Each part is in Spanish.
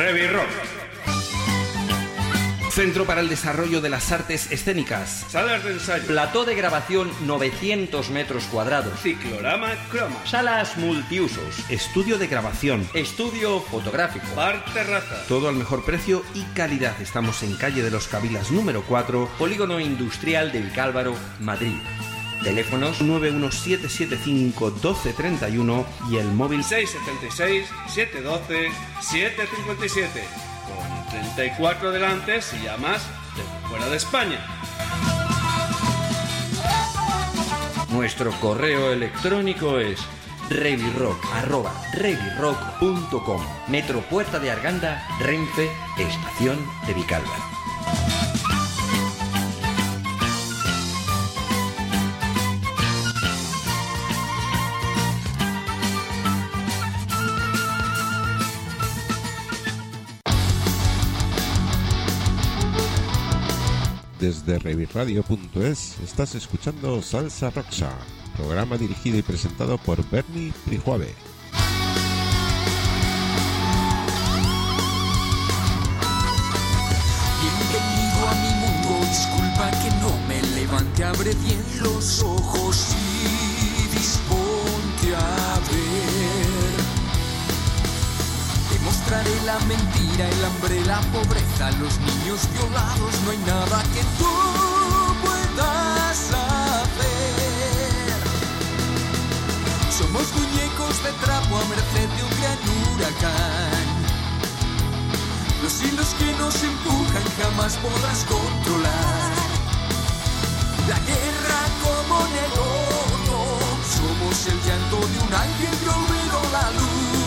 Revirock. Centro para el Desarrollo de las Artes Escénicas. Salas de ensayo. Plató de grabación 900 metros cuadrados. Ciclorama Croma. Salas multiusos. Estudio de grabación. Estudio fotográfico. Bar terraza. Todo al mejor precio y calidad. Estamos en calle de los Cabilas número 4, Polígono Industrial de Vicálvaro, Madrid. Teléfonos 917751231 y el móvil 676 712 757. Con 34 delante si llamas desde fuera de España. Nuestro correo electrónico es revirock@revirock.com. Metro Puerta de Arganda, Renfe, Estación de Vicálvaro. Desde revirradio.es estás escuchando Salsa Roxa, programa dirigido y presentado por Bernie Prijuave. Bienvenido a mi mundo, disculpa que no me levante, abre bien los ojos y disponte a ver. Te mostraré la mentira, el hambre, la pobreza, los niños violados, no hay nada que tú puedas hacer. Somos muñecos de trapo a merced de un gran huracán. Los hilos que nos empujan jamás podrás controlar. La guerra como negocio, somos el llanto de un ángel que olvidó la luz.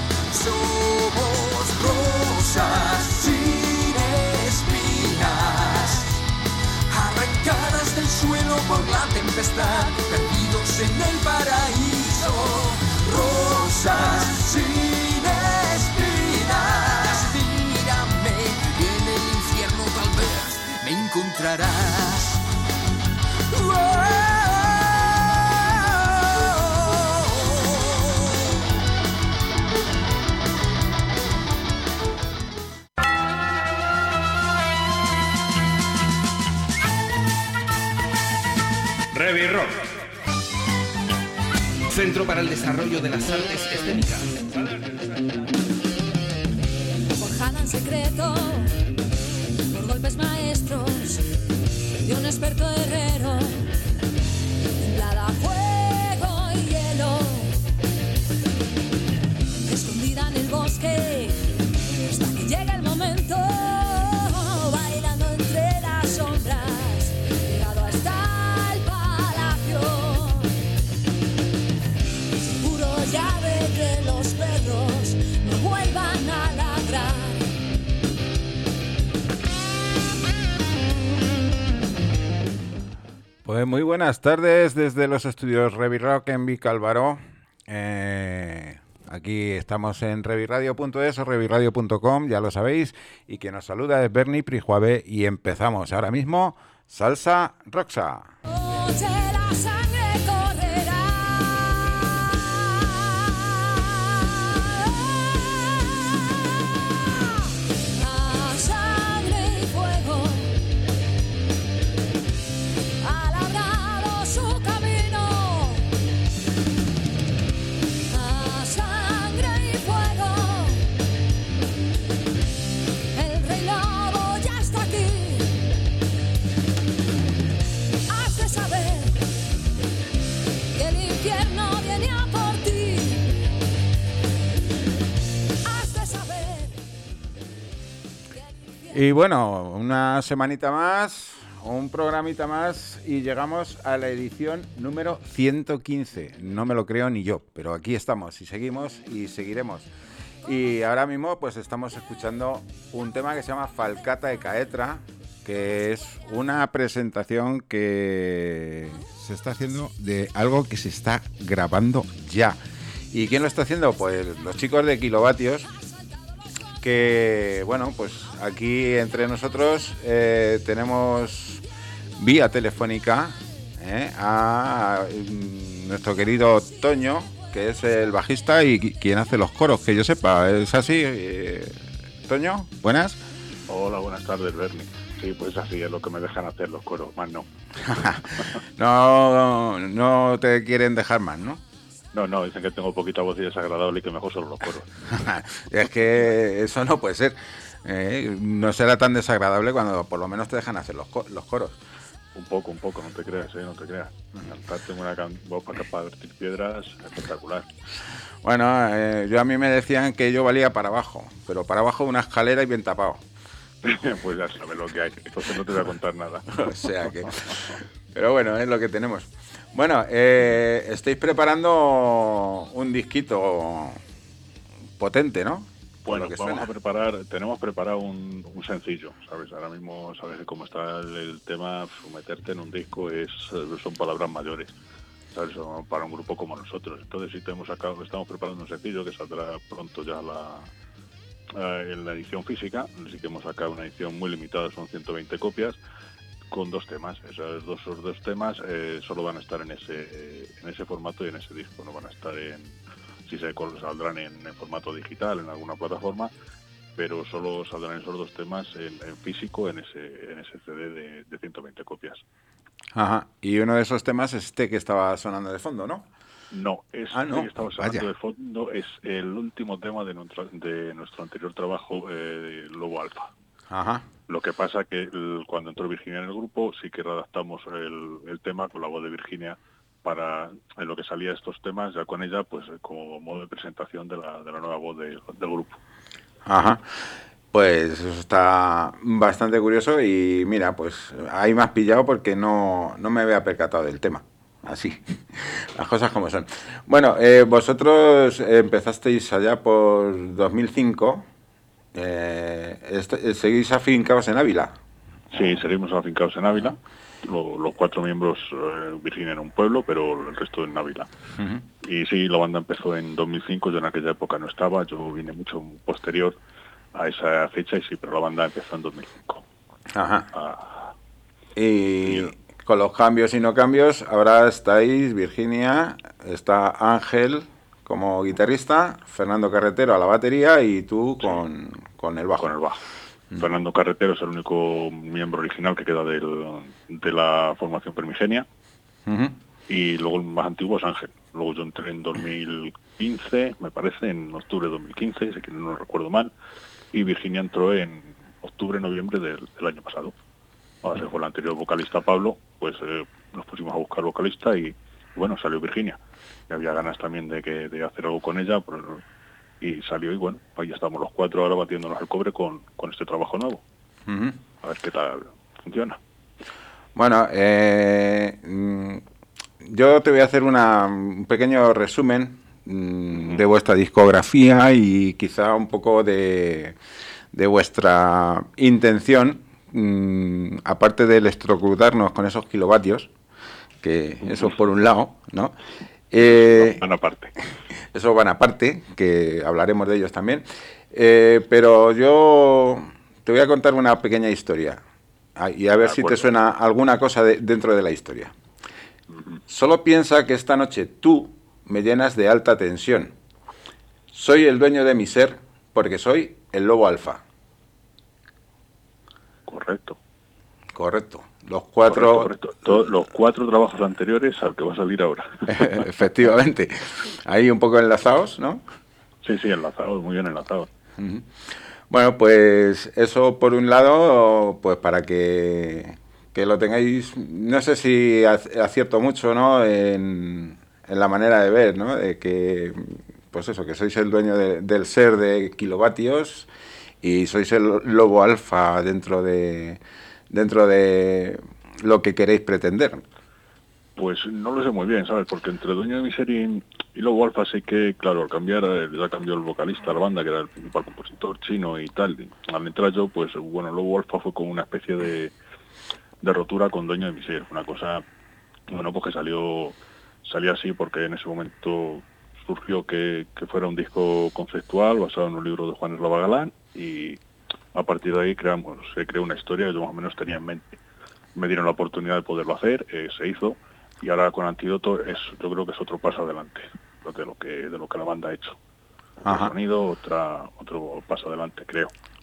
Somos rosas sin espinas, arrancadas del suelo por la tempestad, perdidos en el paraíso. Rosas sin espinas, mírame, en el infierno tal vez me encontrarás. Revirock. Centro para el Desarrollo de las Artes Escénicas. Forjada en secreto por golpes maestros de un experto herrero, templada a fuego y hielo, escondida en el bosque hasta que llega el momento, bailando entre las sombras, llegado hasta el palacio. Seguro llave que los perros no vuelvan a ladrar. Pues muy buenas tardes desde los estudios Revirock en Vicálvaro. Aquí estamos en revirradio.es o revirradio.com, ya lo sabéis, y quien nos saluda es Bernie Prijuave y empezamos ahora mismo Salsa Roxa. Noche la sangre correrá. A sangre y fuego ha labrado su camino. A sangre y fuego el rey lobo ya está aquí. Has de saber que el infierno viene a por ti. Has de saber que el infierno... Y bueno, una semanita más, un programita más y llegamos a la edición número 115. No me lo creo ni yo, pero aquí estamos y seguimos y seguiremos. Y ahora mismo pues estamos escuchando un tema que se llama Falcata e Caetra, que es una presentación que Se está haciendo de algo que se está grabando ya. ¿Y quién lo está haciendo? Pues los chicos de Kilovatios, que bueno, pues aquí entre nosotros tenemos vía telefónica a nuestro querido Toño, que es el bajista y quien hace los coros, que yo sepa, es así. Toño, buenas. Hola, buenas tardes, Bernie. Sí, pues así es lo que me dejan hacer los coros, más no. No te quieren dejar más, ¿no? No, dicen que tengo poquita voz y desagradable y que mejor solo los coros. Es que eso no puede ser. No será tan desagradable cuando por lo menos te dejan hacer los coros. Un poco, no te creas, no te creas. Tengo una voz para partir piedras espectacular. Bueno, yo a mí me decían que yo valía para abajo, pero para abajo de una escalera y bien tapado. Pues ya sabes lo que hay, entonces no te voy a contar nada. O sea que... Pero bueno, es lo que tenemos. Bueno, estáis preparando un disquito potente, ¿no? Bueno, tenemos preparado un sencillo, ¿sabes? Ahora mismo, ¿sabes cómo está el tema? Meterte en un disco son palabras mayores, ¿sabes? Para un grupo como nosotros. Entonces estamos preparando un sencillo que saldrá pronto ya en la edición física. Así que hemos sacado una edición muy limitada, son 120 copias, con 2 temas. Esos dos temas solo van a estar en ese formato y en ese disco, no van a estar saldrán en formato digital en alguna plataforma, pero solo saldrán esos 2 temas en físico en ese CD de 120 copias. Ajá, y uno de esos temas es este que estaba sonando de fondo, ¿no? No, que estaba sonando de fondo es el último tema de nuestro anterior trabajo, Lobo Alfa. Ajá. Lo que pasa que cuando entró Virginia en el grupo sí que redactamos el tema con la voz de Virginia para en lo que salía estos temas, ya con ella, pues como modo de presentación de la nueva voz del grupo. Ajá. Pues eso está bastante curioso y mira, pues ahí me has pillado porque no me había percatado del tema. Así, las cosas como son. Bueno, vosotros empezasteis allá por 2005. ¿Seguís afincados en Ávila? Sí, seguimos afincados en Ávila. Los 4 miembros, Virginia en un pueblo, pero el resto en Ávila. Uh-huh. Y sí, la banda empezó en 2005, yo en aquella época no estaba, yo vine mucho posterior a esa fecha, y sí, pero la banda empezó en 2005. Ajá. Y con los cambios y no cambios, ahora estáis, Virginia, está Ángel como guitarrista, Fernando Carretero a la batería y tú con el bajo. Con el bajo. Fernando Carretero es el único miembro original que queda de la formación Primigenia. Uh-huh. Y luego el más antiguo es Ángel. Luego yo entré en 2015, me parece, en octubre de 2015, si no recuerdo mal. Y Virginia entró en octubre-noviembre del año pasado. Ahora, con el anterior vocalista Pablo, pues nos pusimos a buscar vocalista y bueno, salió Virginia. Y había ganas también de hacer algo con ella, y salió, y bueno, ahí estamos los 4 ahora batiéndonos el cobre con este trabajo nuevo. Uh-huh. A ver qué tal funciona. Bueno, yo te voy a hacer un pequeño resumen de vuestra discografía y quizá un poco de vuestra intención, aparte de electrocutarnos con esos kilovatios, que eso por un lado, ¿no? Van aparte. Eso van aparte, que hablaremos de ellos también. Pero yo te voy a contar una pequeña historia y a ver si te suena alguna cosa dentro de la historia. Solo piensa que esta noche tú me llenas de alta tensión. Soy el dueño de mi ser porque soy el Lobo Alfa. Correcto. Los 4... Correcto. Los 4 trabajos anteriores al que va a salir ahora. Efectivamente. Ahí un poco enlazados, ¿no? Sí, enlazados, muy bien enlazados. Uh-huh. Bueno, pues eso por un lado, pues para que lo tengáis, no sé si acierto mucho, ¿no? En la manera de ver, ¿no? De que, pues eso, que sois el dueño del ser de kilovatios y sois el Lobo Alfa dentro de lo que queréis pretender. Pues no lo sé muy bien, ¿sabes? Porque entre Dueño de mi ser y Lobo Alfa sé que, claro, al cambiar, ya cambió el vocalista de la banda, que era el principal compositor chino y tal. Y al entrar yo, pues bueno, Lobo Alfa fue como una especie de rotura con Dueño de mi ser. Una cosa, bueno, pues que salió así porque en ese momento surgió que fuera un disco conceptual basado en un libro de Juan Eslava Galán, y a partir de ahí se creó una historia que yo más o menos tenía en mente. Me dieron la oportunidad de poderlo hacer, se hizo, y ahora con Antídoto yo creo que es otro paso adelante de lo que la banda ha hecho. Otro sonido, otro paso adelante, creo.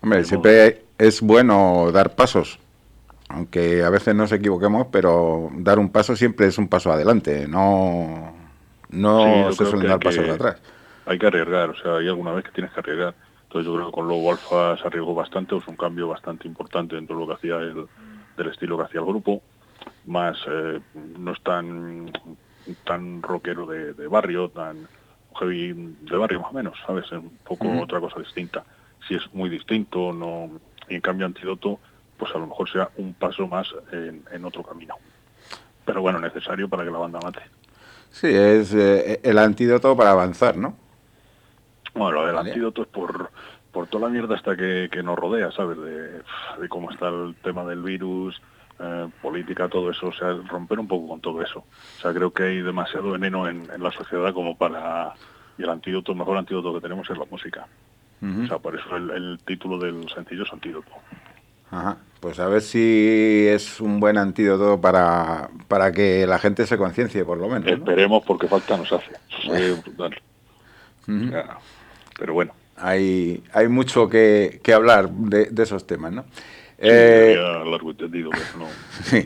Hombre, siempre es bueno dar pasos, aunque a veces nos equivoquemos, pero dar un paso siempre es un paso adelante, no se suelen dar pasos atrás. Hay que arriesgar, o sea, hay alguna vez que tienes que arriesgar. Entonces yo creo que con Lobo Alfa se arriesgó bastante, es un cambio bastante importante dentro de lo que hacía del estilo que hacía el grupo, más no es tan rockero de barrio, tan heavy de barrio más o menos, ¿sabes? Es un poco otra cosa distinta. Si es muy distinto, no, y en cambio Antídoto, pues a lo mejor sea un paso más en otro camino. Pero bueno, necesario para que la banda mate. Sí, es el antídoto para avanzar, ¿no? Bueno, el antídoto es por toda la mierda hasta que nos rodea, ¿sabes? De cómo está el tema del virus, política, todo eso, o sea, romper un poco con todo eso. O sea, creo que hay demasiado veneno en la sociedad como para... Y el mejor antídoto que tenemos es la música. O sea, por eso el título del sencillo es Antídoto. Ajá. Pues a ver si es un buen antídoto para que la gente se conciencie, por lo menos, ¿no? Esperemos, porque falta nos hace. Brutal. O sea, pero bueno. Hay mucho que hablar de esos temas, ¿no? Sí, largo y tendido, pero no. Sí.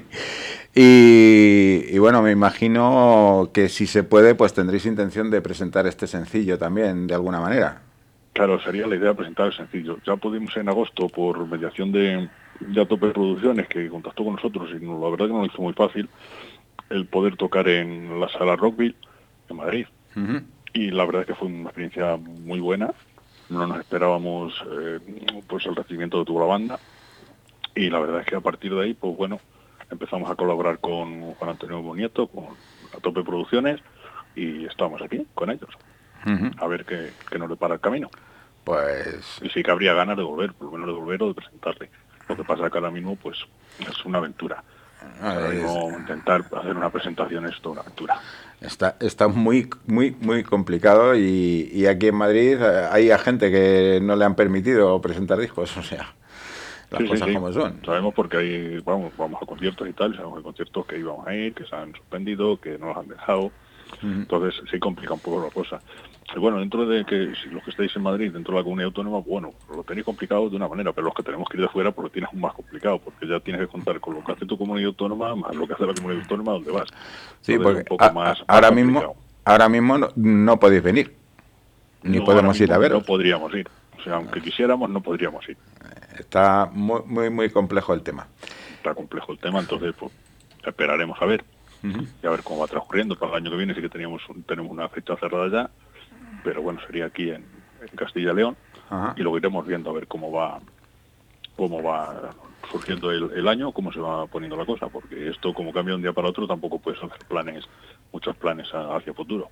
Y bueno, me imagino que si se puede, pues tendréis intención de presentar este sencillo también, de alguna manera. Claro, sería la idea presentar el sencillo. Ya pudimos en agosto, por mediación de A Tope Producciones, que contactó con nosotros, y la verdad que nos lo hizo muy fácil, el poder tocar en la sala Rockville, en Madrid. Y la verdad es que fue una experiencia muy buena. No nos esperábamos pues el recibimiento que tuvo la banda. Y la verdad es que a partir de ahí, pues bueno, empezamos a colaborar con Juan Antonio Bonieto, con A Tope Producciones, y estamos aquí con ellos. A ver qué nos depara el camino. Pues... Y sí que habría ganas de volver, por lo menos de volver o de presentarle. Lo que pasa que ahora mismo, pues, es una aventura. Ahora mismo intentar hacer una presentación es toda una aventura. Está muy complicado y aquí en Madrid hay a gente que no le han permitido presentar discos, o sea, las cosas como son. Sabemos porque vamos a conciertos y tal, sabemos que hay conciertos que íbamos a ir, que se han suspendido, que no nos han dejado. Entonces sí complica un poco la cosa. Y bueno, dentro de que si los que estáis en Madrid, dentro de la comunidad autónoma, bueno, lo tenéis complicado de una manera, pero los que tenemos que ir de fuera, pues lo tienes aún más complicado, porque ya tienes que contar con lo que hace tu comunidad autónoma, más lo que hace la comunidad autónoma donde vas. Sí, entonces, porque ahora mismo no podéis venir, ni podemos ir a veros. No podríamos ir, o sea, aunque quisiéramos, no podríamos ir. Está muy complejo el tema. Está complejo el tema, entonces pues esperaremos a ver. Y a ver cómo va transcurriendo. Para el año que viene sí que tenemos una fecha cerrada ya, pero bueno, sería aquí en Castilla y León. Y luego iremos viendo a ver cómo va surgiendo el año, cómo se va poniendo la cosa, porque esto como cambia de un día para otro tampoco puedes hacer muchos planes hacia futuro.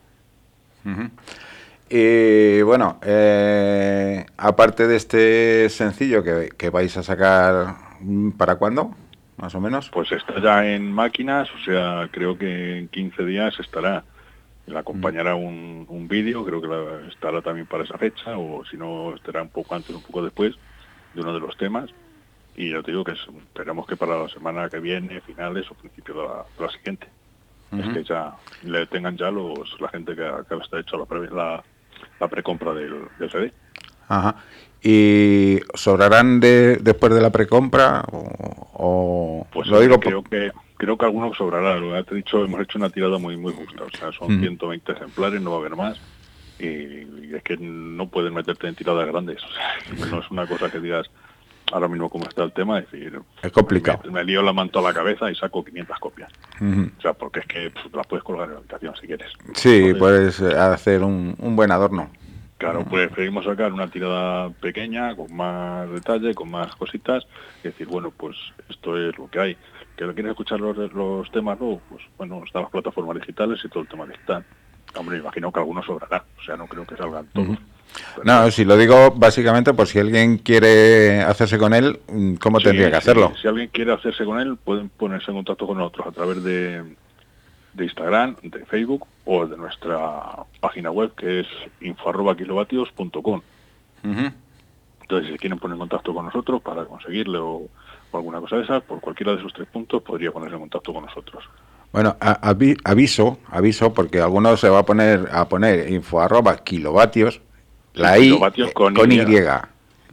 Y bueno, aparte de este sencillo que vais a sacar, ¿para cuándo? Más o menos. Pues está ya en máquinas, o sea, creo que en 15 días estará. Le acompañará un vídeo, creo que estará también para esa fecha, o si no, estará un poco antes, un poco después de uno de los temas. Y ya te digo que esperamos que para la semana que viene, finales o principios de la siguiente, es que ya le tengan ya la gente que está hecho la precompra del CD. Ajá. ¿Y sobrarán después de la precompra o pues lo digo creo que algunos sobrará. Lo que te he dicho, hemos hecho una tirada muy justa, o sea, son 120 ejemplares, no va a haber más, y es que no pueden meterte en tiradas grandes, o sea, no es una cosa que digas ahora mismo cómo está el tema, es decir, es complicado. Me lío la manta a la cabeza y saco 500 copias. O sea, porque es que las puedes colgar en la habitación si quieres. Sí, entonces, puedes hacer un buen adorno. Claro, preferimos sacar una tirada pequeña, con más detalle, con más cositas, y decir, bueno, pues esto es lo que hay. ¿Que lo quieres escuchar los temas nuevos? Pues bueno, están las plataformas digitales y todo el tema digital. Hombre, imagino que algunos sobrará, o sea, no creo que salgan todos. No, si lo digo básicamente por si alguien quiere hacerse con él, ¿cómo tendría que hacerlo? Si alguien quiere hacerse con él, pueden ponerse en contacto con nosotros a través de Instagram, de Facebook o de nuestra página web, que es info@kilovatios.com. Entonces, si quieren poner en contacto con nosotros para conseguirle o alguna cosa de esas, por cualquiera de esos 3 puntos podría ponerse en contacto con nosotros. Bueno, aviso, porque algunos se va a poner info@kilovatios, la I con Y.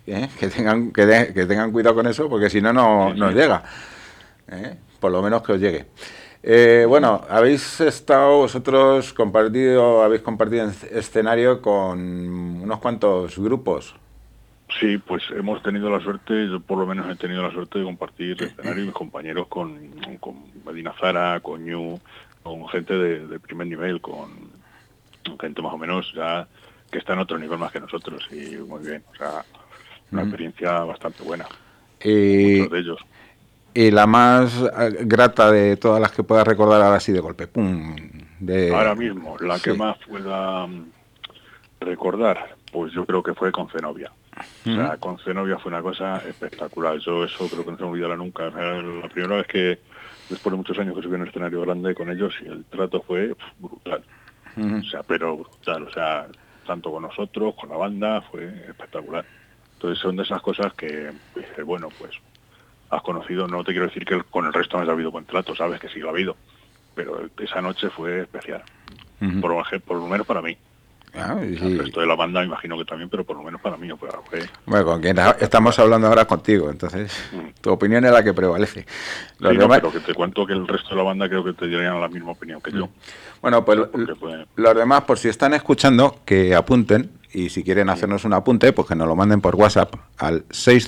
que tengan cuidado con eso, porque si no, no nos llega. Por lo menos que os llegue. Bueno, habéis estado vosotros habéis compartido escenario con unos cuantos grupos. Sí, pues hemos tenido la suerte, yo por lo menos he tenido la suerte de compartir escenario y mis compañeros con Medina Zara, con Ñu, con gente de primer nivel, con gente más o menos ya que está en otro nivel más que nosotros, y muy bien, o sea, una experiencia bastante buena. Muchos de ellos. Y la más grata de todas las que puedas recordar ahora sí de golpe, ¡pum! Ahora mismo, la que más pueda recordar, pues yo creo que fue con Zenobia. O sea, con Zenobia fue una cosa espectacular. Yo eso creo que no se me olvidará nunca. La primera vez que, después de muchos años que subí en un escenario grande con ellos, y el trato fue brutal. O sea, pero brutal. O sea, tanto con nosotros, con la banda, fue espectacular. Entonces son de esas cosas que, bueno, pues has conocido, no te quiero decir que con el resto no haya habido buen trato, sabes que sí lo ha habido, pero esa noche fue especial, por lo menos para mí. El resto de la banda imagino que también, pero por lo menos para mí fue. Bueno, con quien estamos hablando ahora contigo, entonces tu opinión es la que prevalece. Sí, no, pero que te cuento que el resto de la banda creo que te dirían la misma opinión que yo. Bueno, pues los demás, por si están escuchando, que apunten, y si quieren hacernos un apunte, pues que nos lo manden por WhatsApp al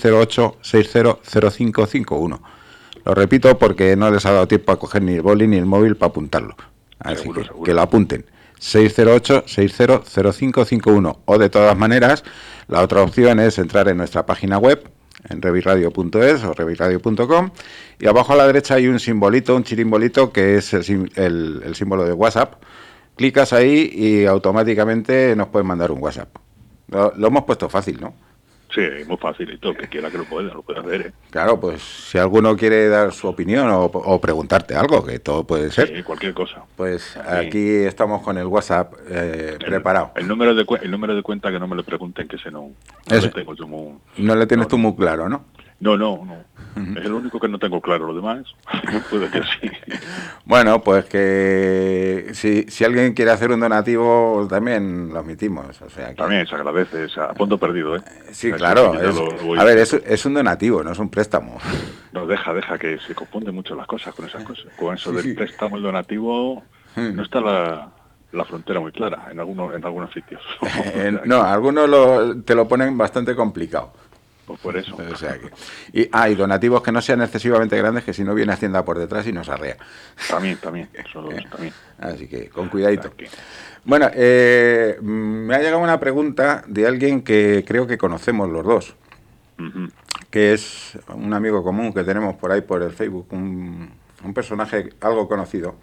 608-600551. Lo repito porque no les ha dado tiempo a coger ni el boli ni el móvil para apuntarlo. Así seguro. Que lo apunten. 608-600551. O de todas maneras, la otra opción es entrar en nuestra página web, en revirradio.es o revirradio.com, y abajo a la derecha hay un simbolito, un chirimbolito, que es el símbolo de WhatsApp. Clicas ahí y automáticamente nos pueden mandar un WhatsApp. Lo hemos puesto fácil, ¿no? Sí, muy facilito, el que quiera que lo pueda hacer, Claro, pues si alguno quiere dar su opinión o preguntarte algo, que todo puede ser. Sí, cualquier cosa. Pues sí. Aquí estamos con el WhatsApp preparado. El número de cuenta, que no me lo pregunten, que ese no lo tengo yo muy... No le tienes tú muy claro, ¿no? No. Es el único que no tengo claro, lo demás puede que sí. Bueno, pues que si alguien quiere hacer un donativo también lo admitimos. O sea que... También se agradece, a fondo perdido, Sí, claro. A ver, es un donativo, no es un préstamo. No, deja, que se confunden mucho las cosas con esas cosas. Con eso del préstamo, el donativo, no está la frontera muy clara en algunos sitios. No, algunos te lo ponen bastante complicado. Pues por eso. O sea que, y donativos que no sean excesivamente grandes, que si no viene Hacienda por detrás y nos arrea. También. También. Así que con cuidadito. Bueno, me ha llegado una pregunta de alguien que creo que conocemos los dos, que es un amigo común que tenemos por ahí por el Facebook, un personaje algo conocido,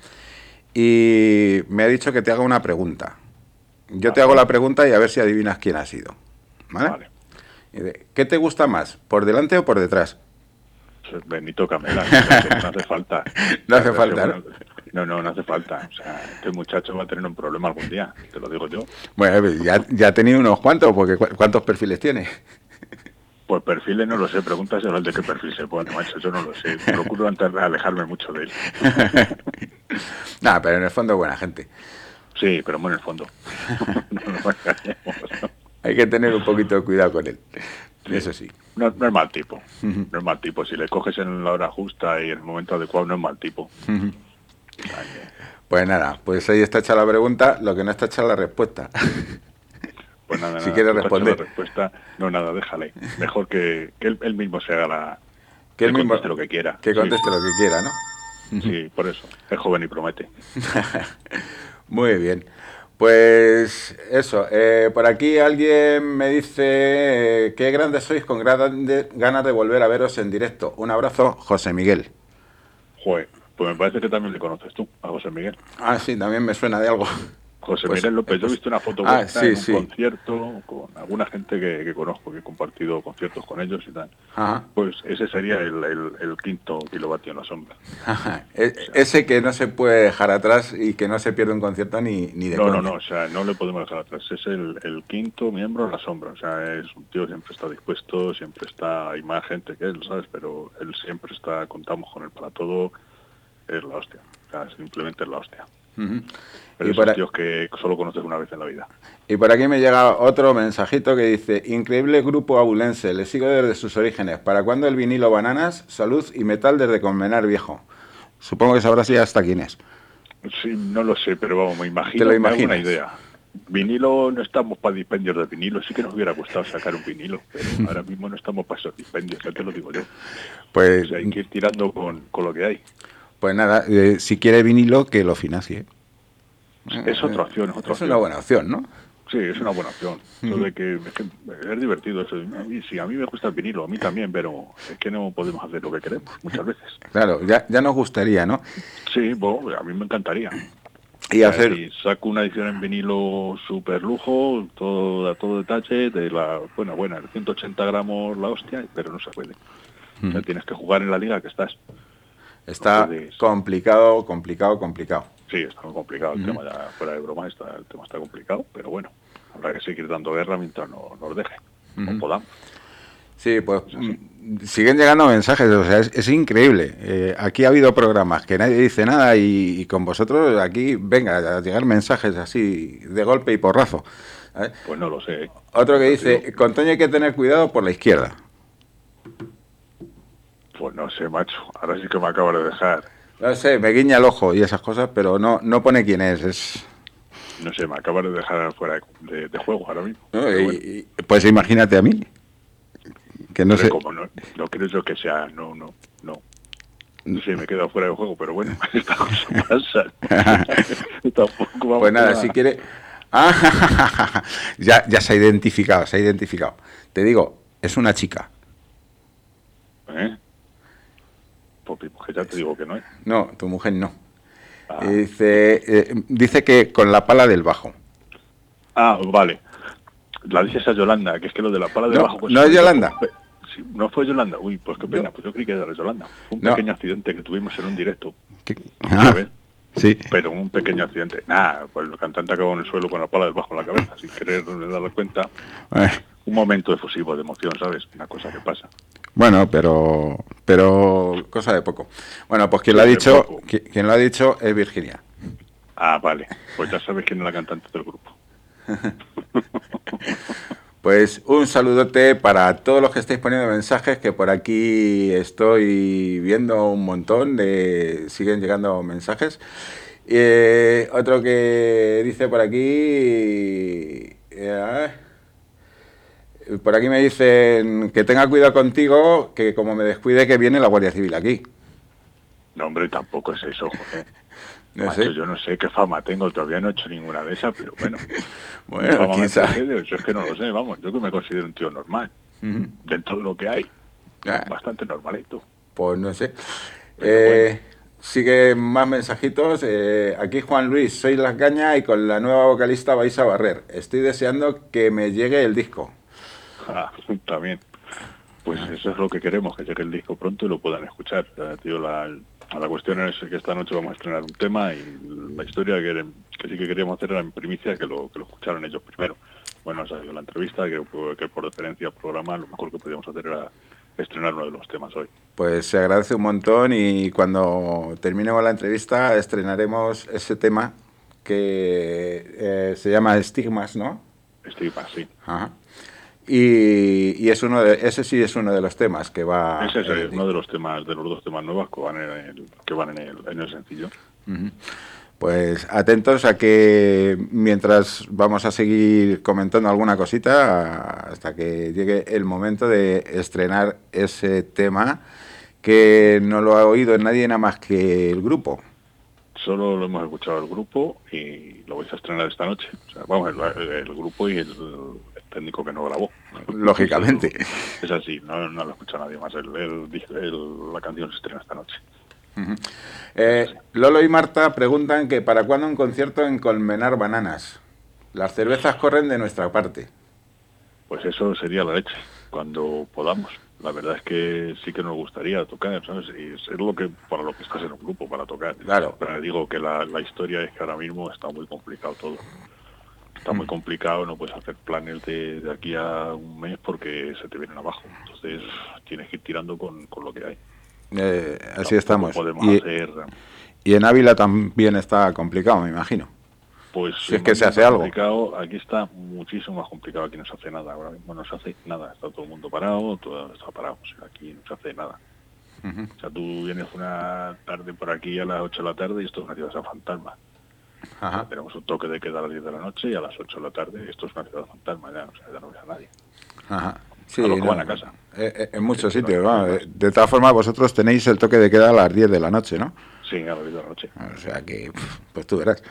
y me ha dicho que te haga una pregunta. Yo te hago la pregunta y a ver si adivinas quién ha sido. ¿Vale? ¿Qué te gusta más, por delante o por detrás? Benito Camela, no hace falta. No hace falta, ¿no? No hace falta. O sea, este muchacho va a tener un problema algún día, te lo digo yo. Bueno, ya ha tenido unos cuantos, porque ¿cuántos perfiles tiene? Pues perfiles no lo sé, pregúntaselo al de qué perfil se pone, macho, yo no lo sé. Procuro alejarme mucho de él. Nada, pero en el fondo es buena gente. Sí, pero muy en el fondo. No nos engañemos, ¿no? Hay que tener un poquito de cuidado con él. Sí. Eso sí. No es mal tipo. No es mal tipo. Si le coges en la hora justa y en el momento adecuado, no es mal tipo. Pues nada, pues ahí está hecha la pregunta, lo que no está hecha la respuesta. Pues nada, si quieres responder. La respuesta, no, nada, déjale. Mejor que él mismo se haga que él mismo conteste lo que quiera. Que conteste lo que quiera, ¿no? Sí, por eso. Es joven y promete. Muy bien. Pues eso, por aquí alguien me dice qué grandes sois, con ganas de volver a veros en directo. Un abrazo, José Miguel. Joder, pues me parece que también le conoces tú, a José Miguel. Ah, sí, también me suena de algo. José Miguel López, yo he visto una foto en un concierto con alguna gente que conozco, que he compartido conciertos con ellos y tal. Ajá. Pues ese sería el quinto kilovatio en la sombra. Ajá. Ese que no se puede dejar atrás y que no se pierde un concierto ni de coña. No, o sea, no le podemos dejar atrás. Es el quinto miembro en la sombra. O sea, es un tío que siempre está dispuesto, siempre está, hay más gente que él, ¿sabes? Pero él siempre está, contamos con él para todo, es la hostia. O sea, simplemente es la hostia. Pero esos tíos que solo conoces una vez en la vida. Y por aquí me llega otro mensajito que dice: increíble grupo abulense, le sigo desde sus orígenes. ¿Para cuándo el vinilo Bananas? Salud y metal desde Colmenar Viejo. Supongo que sabrás ya hasta quién es. Sí, no lo sé, pero vamos, me imagino. ¿Te lo me hago imaginas? una idea. Vinilo, no estamos para dispendios de vinilo. Sí que nos hubiera gustado sacar un vinilo, pero ahora mismo no estamos para esos dispendios, ya te lo digo yo. Pues, O sea, hay que ir tirando con lo que hay. pues nada, si quiere vinilo, que lo financie. Es otra opción, Es una buena opción, ¿no? Sí, es una buena opción. Eso de que es divertido eso. Y sí, a mí me gusta el vinilo, a mí también, pero es que no podemos hacer lo que queremos muchas veces. Claro, ya nos gustaría, ¿no? Sí, bueno, a mí me encantaría. Y hacer... Si saco una edición en vinilo super lujo, todo detalle, de la buena, 180 gramos la hostia, pero no se puede. O sea, tienes que jugar en la liga que estás. Está Entonces, complicado. sí, está muy complicado el tema, ya fuera de broma, el tema está complicado, pero bueno, habrá que seguir dando guerra mientras nos deje, no podamos. Sí, pues siguen llegando mensajes, o sea, es increíble. Aquí ha habido programas que nadie dice nada y con vosotros aquí, venga, a llegar mensajes así de golpe y porrazo. ¿Sabes? Pues no lo sé. Otro que dice: con Toño hay que tener cuidado por la izquierda. Pues no sé, macho, ahora sí que me acabas de dejar. No sé, me guiña el ojo y esas cosas, pero no pone quién es. No sé, me acabas de dejar fuera de juego ahora mismo. ¿No? Bueno. Pues imagínate a mí. Que no sé. Como no creo yo que sea, no sé, me he quedado fuera de juego, pero bueno, esta cosa pasa. Tampoco vamos Pues nada, a... si quiere... ya se ha identificado. Te digo, es una chica. ¿Eh? Pues mi mujer ya te digo que no es. No, tu mujer no. Ah. Dice que con la pala del bajo. Ah, vale. La dices a Yolanda, que es que lo de la pala de No, bajo... Pues, no es Yolanda. Sí, no fue Yolanda. Uy, pues qué pena, No. pues yo creí que era Yolanda. Fue un No. pequeño accidente que tuvimos en un directo. Ah, ¿Sabes? sí. Pero un pequeño accidente. Nada, pues el cantante acabó en el suelo con la pala del bajo en la cabeza, sin querer darle cuenta. Un momento efusivo de emoción, ¿sabes? Una cosa que pasa. Bueno, pero cosa de poco. Bueno, pues quien lo ha dicho es Virginia. Ah, vale. Pues ya sabes quién es la cantante del grupo. Pues un saludote para todos los que estáis poniendo mensajes, que por aquí estoy viendo un montón siguen llegando mensajes. Otro que dice por aquí... por aquí me dicen que tenga cuidado contigo, que como me descuide que viene la Guardia Civil aquí. No, hombre, tampoco es eso, joder. No Macho, sé. yo no sé qué fama tengo, todavía no he hecho ninguna de esas, pero bueno. Bueno, Fama quién me sabe. precede, yo es que no lo sé, vamos, yo que me considero un tío normal. Dentro de lo que hay, bastante normalito. Pues no sé. Bueno. Sigue más mensajitos. Aquí Juan Luis, soy Las Gañas y con la nueva vocalista vais a barrer. Estoy deseando que me llegue el disco. Ah, también. Pues eso es lo que queremos, que llegue el disco pronto y lo puedan escuchar. Tío, la cuestión es que esta noche vamos a estrenar un tema y la historia que sí que queríamos hacer era en primicia, que lo escucharon ellos primero. Bueno, ha salido la entrevista, que por referencia al programa lo mejor que podíamos hacer era estrenar uno de los temas hoy. Pues se agradece un montón y cuando terminemos la entrevista estrenaremos ese tema que se llama Estigmas, ¿no? Estigmas, sí. Ajá. Y ese sí es uno de los temas que va... Ese es uno de los dos temas nuevos que van en el sencillo. Uh-huh. Pues atentos a que mientras vamos a seguir comentando alguna cosita hasta que llegue el momento de estrenar ese tema que no lo ha oído nadie nada más que el grupo. Solo lo hemos escuchado el grupo y lo vais a estrenar esta noche. O sea, vamos, el grupo y el técnico que no grabó. Lógicamente. Es así, no lo escucha nadie más. La canción se estrena esta noche. Uh-huh. Lolo y Marta preguntan que ¿para cuándo un concierto en Colmenar Bananas? Las cervezas corren de nuestra parte. Pues eso sería la leche, cuando podamos. La verdad es que sí que nos gustaría tocar, ¿sabes? Y es para lo que estás en un grupo, para tocar. Claro. Pero digo que la historia es que ahora mismo está muy complicado todo. Está muy complicado, no puedes hacer planes de aquí a un mes porque se te vienen abajo. Entonces tienes que ir tirando con lo que hay. Así estamos. Podemos hacer... Y en Ávila también está complicado, me imagino. Pues si es que se hace algo. Aquí está muchísimo más complicado, aquí no se hace nada, ahora mismo no se hace nada, está todo el mundo parado, todo está parado, o sea, aquí no se hace nada. O sea, tú vienes una tarde por aquí a las 8 de la tarde y esto es una ciudad fantasma. Ajá. O sea, tenemos un toque de queda a las 10 de la noche y a las 8 de la tarde esto es una ciudad fantasma ya, o sea, ya no ves a nadie. Ajá. Sí, a los que van a casa. En muchos sitios, ¿no? De todas formas, vosotros tenéis el toque de queda a las 10 de la noche, ¿no? Sí, a las 10 de la noche. O sea que, pues tú verás.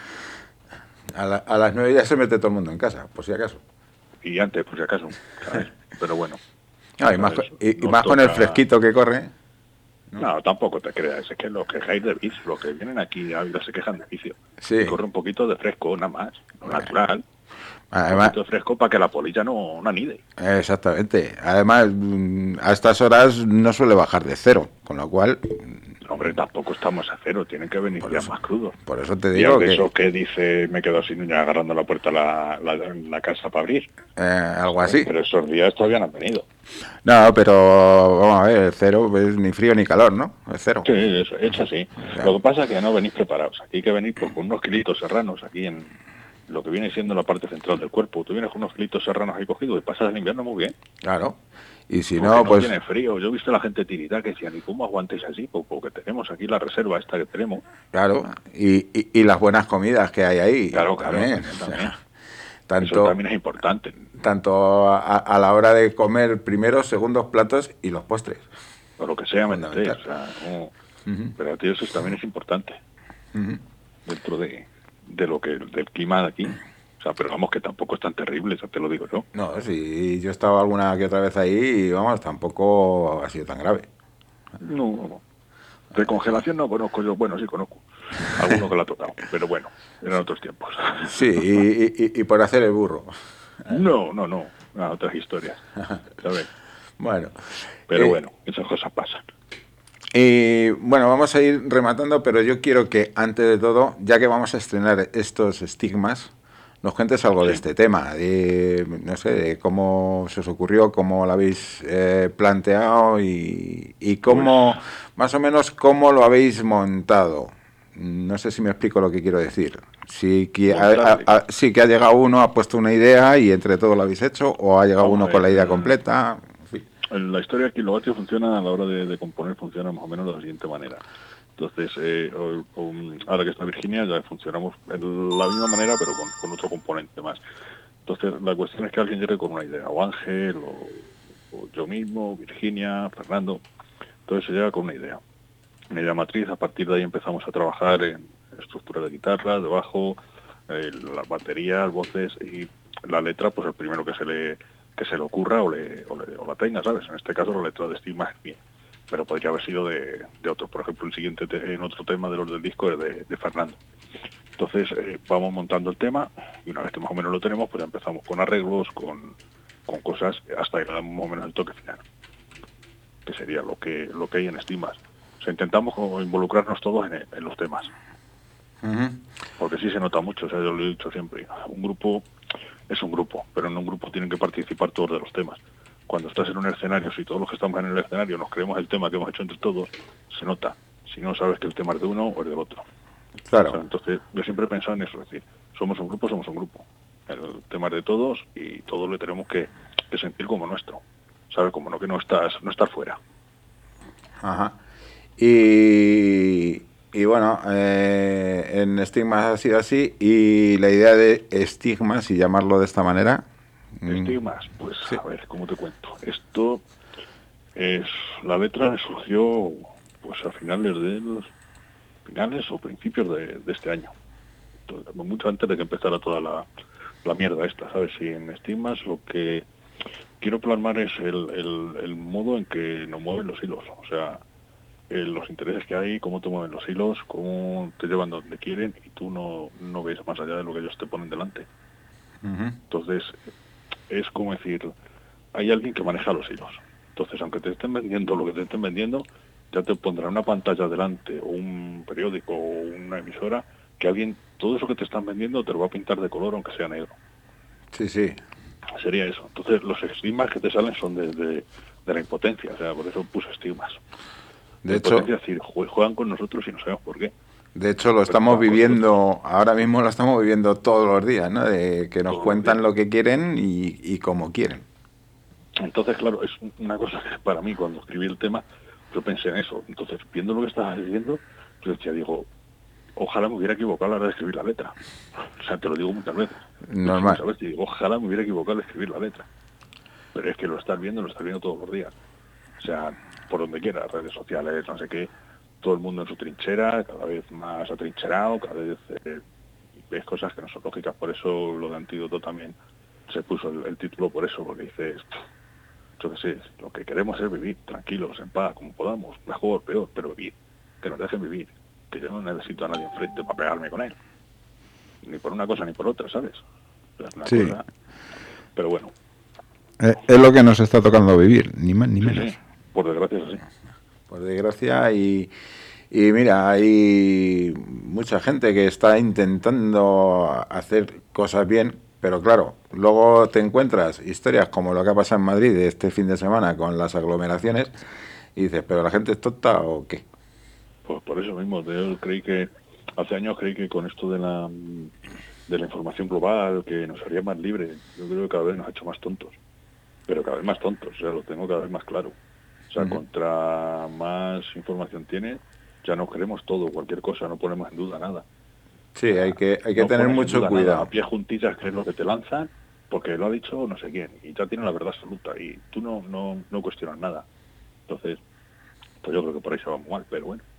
A las 9 ya se mete todo el mundo en casa, por si acaso. Y antes, por si acaso, ¿sabes? Pero bueno. Ah, y más con el fresquito que corre. No, tampoco te creas, es que los quejáis de vicio, los que vienen aquí a Ávila se quejan de vicio. Sí. Corre un poquito de fresco, nada más, natural. Además, un poquito de fresco para que la polilla no anide. Exactamente. Además, a estas horas no suele bajar de 0, con lo cual... Hombre, tampoco estamos a 0, tienen que venir días más crudos. Por eso te digo que... eso que dice, me quedo sin uña agarrando la puerta la casa para abrir. Algo así. Pero esos días todavía no han venido. No, pero vamos a ver, el 0 es ni frío ni calor, ¿no? El 0. Sí, es así. Lo que pasa es que no venís preparados. Aquí hay que venir pues, con unos kilitos serranos aquí en lo que viene siendo la parte central del cuerpo. Tú vienes con unos kilitos serranos ahí cogidos y pasas el invierno muy bien. Claro. Y si no, pues... tiene frío. Yo he visto a la gente tiritar que decían, ¿y cómo aguantéis así? Porque tenemos aquí la reserva esta que tenemos. Claro, y las buenas comidas que hay ahí. Claro, también. También. Tanto, eso también es importante. Tanto a la hora de comer primeros, segundos platos y los postres. O lo que sea, ¿me entendéis? O sea, pero tío, eso también es importante. Dentro de lo que del clima de aquí. O sea, pero vamos, que tampoco es tan terrible, eso te lo digo yo. No, sí, yo he estado alguna que otra vez ahí y vamos, tampoco ha sido tan grave. No. De congelación no conozco yo, bueno, sí conozco. Alguno que lo ha tocado, pero bueno, eran otros tiempos. Sí, y por hacer el burro. No, otras historias. ¿Sabes? Bueno. Pero bueno, esas cosas pasan. Y bueno, vamos a ir rematando, pero yo quiero que antes de todo, ya que vamos a estrenar estos estigmas, nos cuentes algo de este tema, no sé, de cómo se os ocurrió, cómo lo habéis planteado y cómo, más o menos, cómo lo habéis montado. No sé si me explico lo que quiero decir. Sí que ha llegado uno, ha puesto una idea y entre todos lo habéis hecho, o ha llegado uno con la idea completa. En fin. La historia aquí, lo que funciona a la hora de componer, funciona más o menos de la siguiente manera. Entonces, ahora que está Virginia, ya funcionamos de la misma manera, pero con otro componente más. Entonces, la cuestión es que alguien llegue con una idea, o Ángel, o yo mismo, Virginia, Fernando. Entonces, se llega con una idea matriz. A partir de ahí empezamos a trabajar en estructura de guitarra, de bajo, las baterías, voces y la letra, pues el primero que se le ocurra o la tenga, ¿sabes? En este caso, la letra de Estigmas es mía. Pero podría haber sido de otros. Por ejemplo, el siguiente en otro tema de los del disco es de Fernando. Entonces vamos montando el tema y una vez que más o menos lo tenemos, pues ya empezamos con arreglos, con cosas, hasta llegar más o menos al toque final, que sería lo que hay en Estigmas. O sea, intentamos involucrarnos todos en los temas. Porque sí se nota mucho, o sea, yo lo he dicho siempre, un grupo es un grupo, pero en un grupo tienen que participar todos de los temas. Cuando estás en un escenario, si todos los que estamos en el escenario nos creemos el tema que hemos hecho entre todos, se nota. Si no sabes que el tema es de uno o es del otro. Claro. O sea, entonces, yo siempre he pensado en eso, es decir, somos un grupo. El tema es de todos y todos le tenemos que sentir como nuestro. ¿Sabes? Como no que no estás fuera. Ajá. Y bueno, en Estigmas ha sido así, y la idea de Estigmas, y llamarlo de esta manera... Estigmas, pues sí. A ver, ¿cómo te cuento? Esto es... La letra surgió pues a finales o principios de este año. Entonces, mucho antes de que empezara toda la mierda esta, ¿sabes? Y en Estigmas lo que quiero plasmar es el modo en que nos mueven los hilos. O sea, los intereses que hay, cómo te mueven los hilos, cómo te llevan donde quieren y tú no ves más allá de lo que ellos te ponen delante. Entonces, es como decir, hay alguien que maneja los hilos. Entonces, aunque te estén vendiendo lo que te estén vendiendo, ya te pondrá una pantalla delante, o un periódico, o una emisora, que alguien, todo eso que te están vendiendo te lo va a pintar de color, aunque sea negro. Sí, sí. Sería eso. Entonces, los estigmas que te salen son de la impotencia, o sea, por eso puse estigmas. De hecho, es decir, juegan con nosotros y no sabemos por qué. De hecho, lo estamos viviendo, ahora mismo lo estamos viviendo todos los días, ¿no? De que nos Todos cuentan los lo que quieren y como quieren. Entonces, claro, es una cosa que para mí, cuando escribí el tema, yo pensé en eso. Entonces, viendo lo que estaba escribiendo, yo decía, digo, ojalá me hubiera equivocado a la hora de escribir la letra. O sea, te lo digo muchas veces. Normal. Muchas veces digo, ojalá me hubiera equivocado al escribir la letra. Pero es que lo estás viendo todos los días. O sea, por donde quiera, redes sociales, no sé qué, todo el mundo en su trinchera, cada vez más atrincherado, cada vez ves cosas que no son lógicas. Por eso lo de Antídoto también se puso el título por eso, porque dices, yo qué sé, lo que queremos es vivir tranquilos, en paz, como podamos, mejor, peor, pero vivir, que nos dejen vivir, que yo no necesito a nadie enfrente para pegarme con él, ni por una cosa ni por otra, ¿sabes? Es una Sí. cosa, pero bueno. Es lo que nos está tocando vivir, ni más ni Sí, menos. sí, por desgracia es así. Por desgracia, y mira, hay mucha gente que está intentando hacer cosas bien, pero claro, luego te encuentras historias como lo que ha pasado en Madrid este fin de semana con las aglomeraciones y dices, ¿pero la gente es tonta o qué? Pues por eso mismo, yo creí que, hace años creí que con esto de la información global, que nos haría más libres, yo creo que cada vez nos ha hecho más tontos, pero cada vez más tontos, o sea, lo tengo cada vez más claro. O sea, contra más información tiene, ya no creemos todo, cualquier cosa, no ponemos en duda nada. Sí, hay que No tener pones en mucho duda cuidado. nada. A pie juntillas crees lo que te lanzan, porque lo ha dicho no sé quién, y ya tiene la verdad absoluta, y tú no cuestionas nada. Entonces, pues yo creo que por ahí se va muy mal, pero bueno.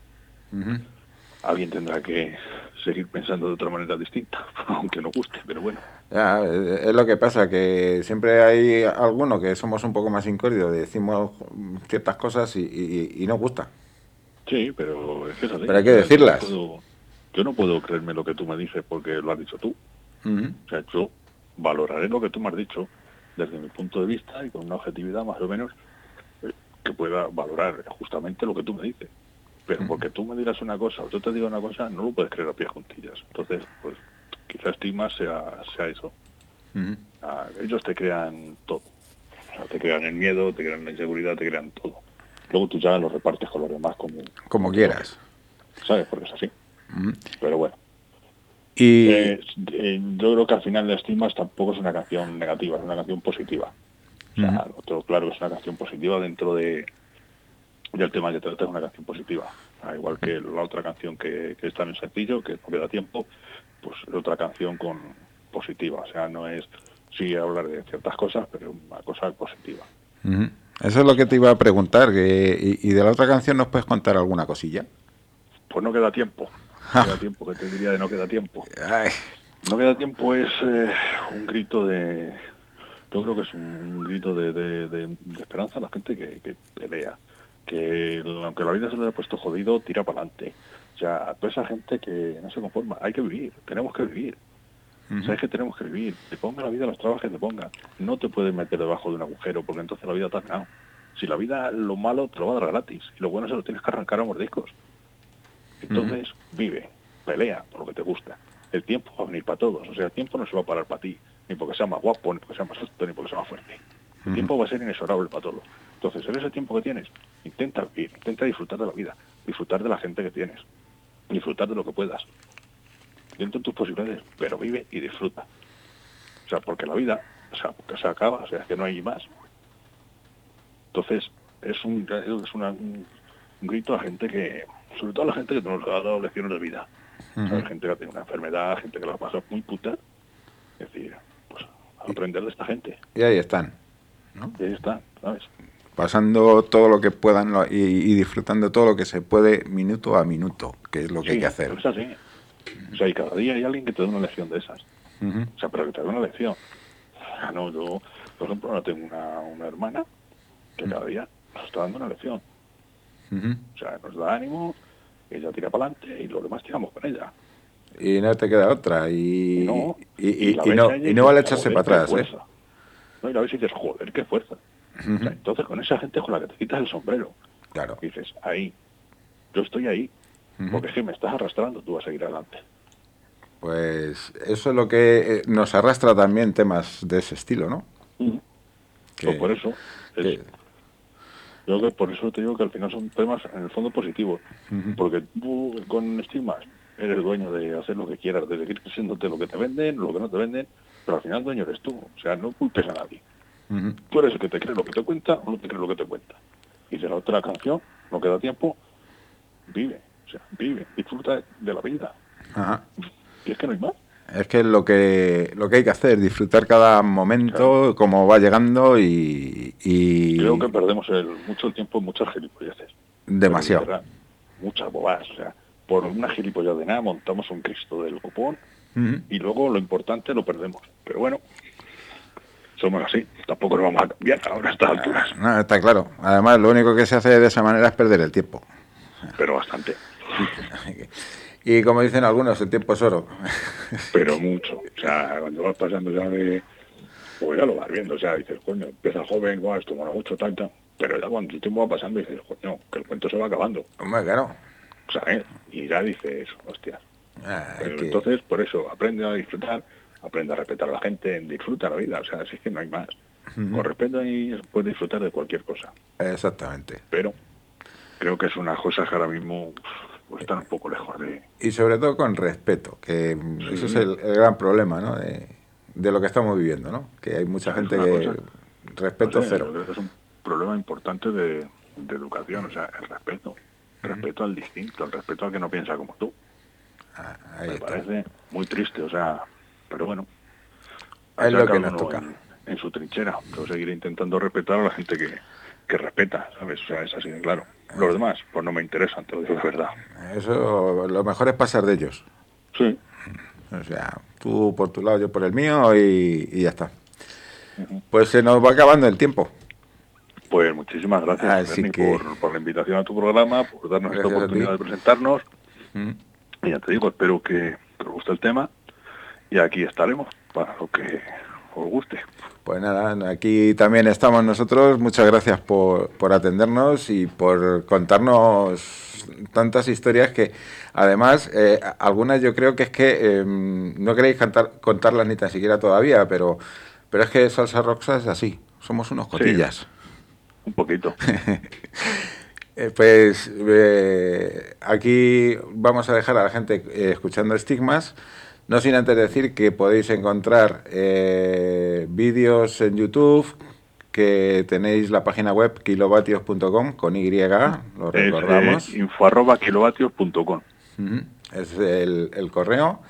Alguien tendrá que seguir pensando de otra manera distinta, aunque no guste, pero bueno. Ya, es lo que pasa, que siempre hay algunos que somos un poco más incómodos, decimos ciertas cosas y no gusta. Sí, pero es que es así. Pero hay que decirlas. Yo no puedo creerme lo que tú me dices porque lo has dicho tú. O sea, yo valoraré lo que tú me has dicho desde mi punto de vista y con una objetividad más o menos que pueda valorar justamente lo que tú me dices. Pero porque tú me digas una cosa o yo te diga una cosa, no lo puedes creer a pie juntillas. Entonces, pues quizás estigma sea eso. Ellos te crean todo. O sea, te crean el miedo, te crean la inseguridad, te crean todo. Luego tú ya lo repartes con los demás como quieras. ¿Sabes? Porque es así. Pero bueno. Y yo creo que al final de Estigmas tampoco es una canción negativa, es una canción positiva. O sea, lo tengo claro que es una canción positiva dentro del tema que trata, es una canción positiva. Igual que la otra canción que está en el sencillo, que no queda tiempo, pues es otra canción positiva. O sea, no es sí hablar de ciertas cosas, pero una cosa positiva. Eso es lo que te iba a preguntar, y de la otra canción nos puedes contar alguna cosilla. Pues no queda tiempo. No queda tiempo, que te diría de no queda tiempo. Ay. No queda tiempo es un grito de... Yo creo que es un grito de esperanza a la gente que pelea. Que aunque la vida se le haya puesto jodido, tira para adelante. O sea, a toda esa gente que no se conforma. Hay que vivir, tenemos que vivir. O sea, es que tenemos que vivir. Te ponga la vida los trabajos que te ponga. No te puedes meter debajo de un agujero porque entonces la vida te ha ganado. Si la vida, lo malo te lo va a dar gratis. Y lo bueno se lo tienes que arrancar a mordiscos. Entonces, vive, pelea por lo que te gusta. El tiempo va a venir para todos. O sea, el tiempo no se va a parar para ti. Ni porque sea más guapo, ni porque sea más alto, ni porque sea más fuerte. El tiempo va a ser inexorable para todos. Entonces, en ese tiempo que tienes, intenta vivir, intenta disfrutar de la vida, disfrutar de la gente que tienes, disfrutar de lo que puedas. Dentro de tus posibilidades, pero vive y disfruta. O sea, porque la vida se acaba, o sea, que no hay más. Entonces, es un grito a la gente que, sobre todo a la gente que nos ha dado lecciones de vida. ¿Sabes? Gente que tiene una enfermedad, gente que la pasa muy puta. Es decir, pues aprender de esta gente. Y ahí están, ¿no? Y ahí está, ¿sabes? Pasando todo lo que puedan y disfrutando todo lo que se puede minuto a minuto, que es lo que hay que hacer. Es así. O sea, y cada día hay alguien que te da una lección de esas. O sea, pero que te da una lección. O sea, no, yo, por ejemplo, ahora tengo una hermana que cada día nos está dando una lección. O sea, nos da ánimo, ella tira para adelante y los demás tiramos con ella. Y no te queda otra. Y no ella vale y echarse joder, para atrás, qué fuerza. No, y a veces dices, joder, qué fuerza. O sea, entonces con esa gente con la que te quitas el sombrero, Claro. dices, ahí, yo estoy ahí, porque es que me estás arrastrando, tú vas a seguir adelante. Pues eso es lo que nos arrastra también temas de ese estilo, ¿no? Pues por eso, yo creo que por eso te digo que al final son temas en el fondo positivos, porque tú con Estigmas eres dueño de hacer lo que quieras, de seguir creciéndote lo que te venden, lo que no te venden, pero al final dueño eres tú. O sea, no culpes a nadie. Tú eres el que te cree lo que te cuenta o no te cree lo que te cuenta. Y de la otra canción, no queda tiempo, vive, disfruta de la vida. Ajá. Y es que no hay más. Es que es lo que hay que hacer, disfrutar cada momento, como va llegando y... Creo que perdemos mucho el tiempo en muchas gilipolleces. Demasiado. Verdad, muchas bobadas, o sea, por una gilipollez de nada montamos un Cristo del copón y luego lo importante lo perdemos. Pero bueno, somos así, tampoco nos vamos a cambiar ahora a estas alturas. No, está claro. Además, lo único que se hace de esa manera es perder el tiempo. Pero bastante. Y como dicen algunos, el tiempo es oro. Pero mucho. O sea, cuando vas pasando ya de... Pues ya lo vas viendo, o sea, dices, coño, empieza joven, esto mola mucho, tal. Pero ya cuando el tiempo va pasando dices, coño, que el cuento se va acabando. Hombre, claro. ¿Sabes? Y ya dices, hostia. Pero entonces, por eso, aprende a disfrutar, aprende a respetar a la gente, disfruta la vida, o sea, así que no hay más. Con respeto y puedes disfrutar de cualquier cosa. Exactamente. Pero creo que es una cosa que ahora mismo pues, están un poco lejos de... Y sobre todo con respeto, que eso es el gran problema, ¿no? De lo que estamos viviendo, ¿no? Que hay mucha gente que... respeto cero. Es un problema importante de educación, o sea, el respeto. Respeto al distinto, el respeto al que no piensa como tú. Me parece muy triste, o sea, pero bueno. Es lo que nos toca. En su trinchera. Yo seguiré intentando respetar a la gente que respeta, ¿sabes? O sea, es así de claro. Los demás, pues no me interesan, te lo digo de verdad. Eso, lo mejor es pasar de ellos. Sí. O sea, tú por tu lado, yo por el mío y ya está. Pues se nos va acabando el tiempo. Pues muchísimas gracias, Berni, por la invitación a tu programa, por darnos esta oportunidad de presentarnos. Y ya te digo, espero que os guste el tema y aquí estaremos para lo que os guste. Pues nada, aquí también estamos nosotros. Muchas gracias por atendernos y por contarnos tantas historias que, además, algunas yo creo que es que no queréis contarlas ni tan siquiera todavía, pero es que Salsa Roxa es así. Somos unos cotillas. Sí, un poquito. Pues aquí vamos a dejar a la gente escuchando Estigmas. No sin antes decir que podéis encontrar vídeos en YouTube, que tenéis la página web kilovatios.com con Y, lo recordamos. info@kilovatios.com. Es el correo.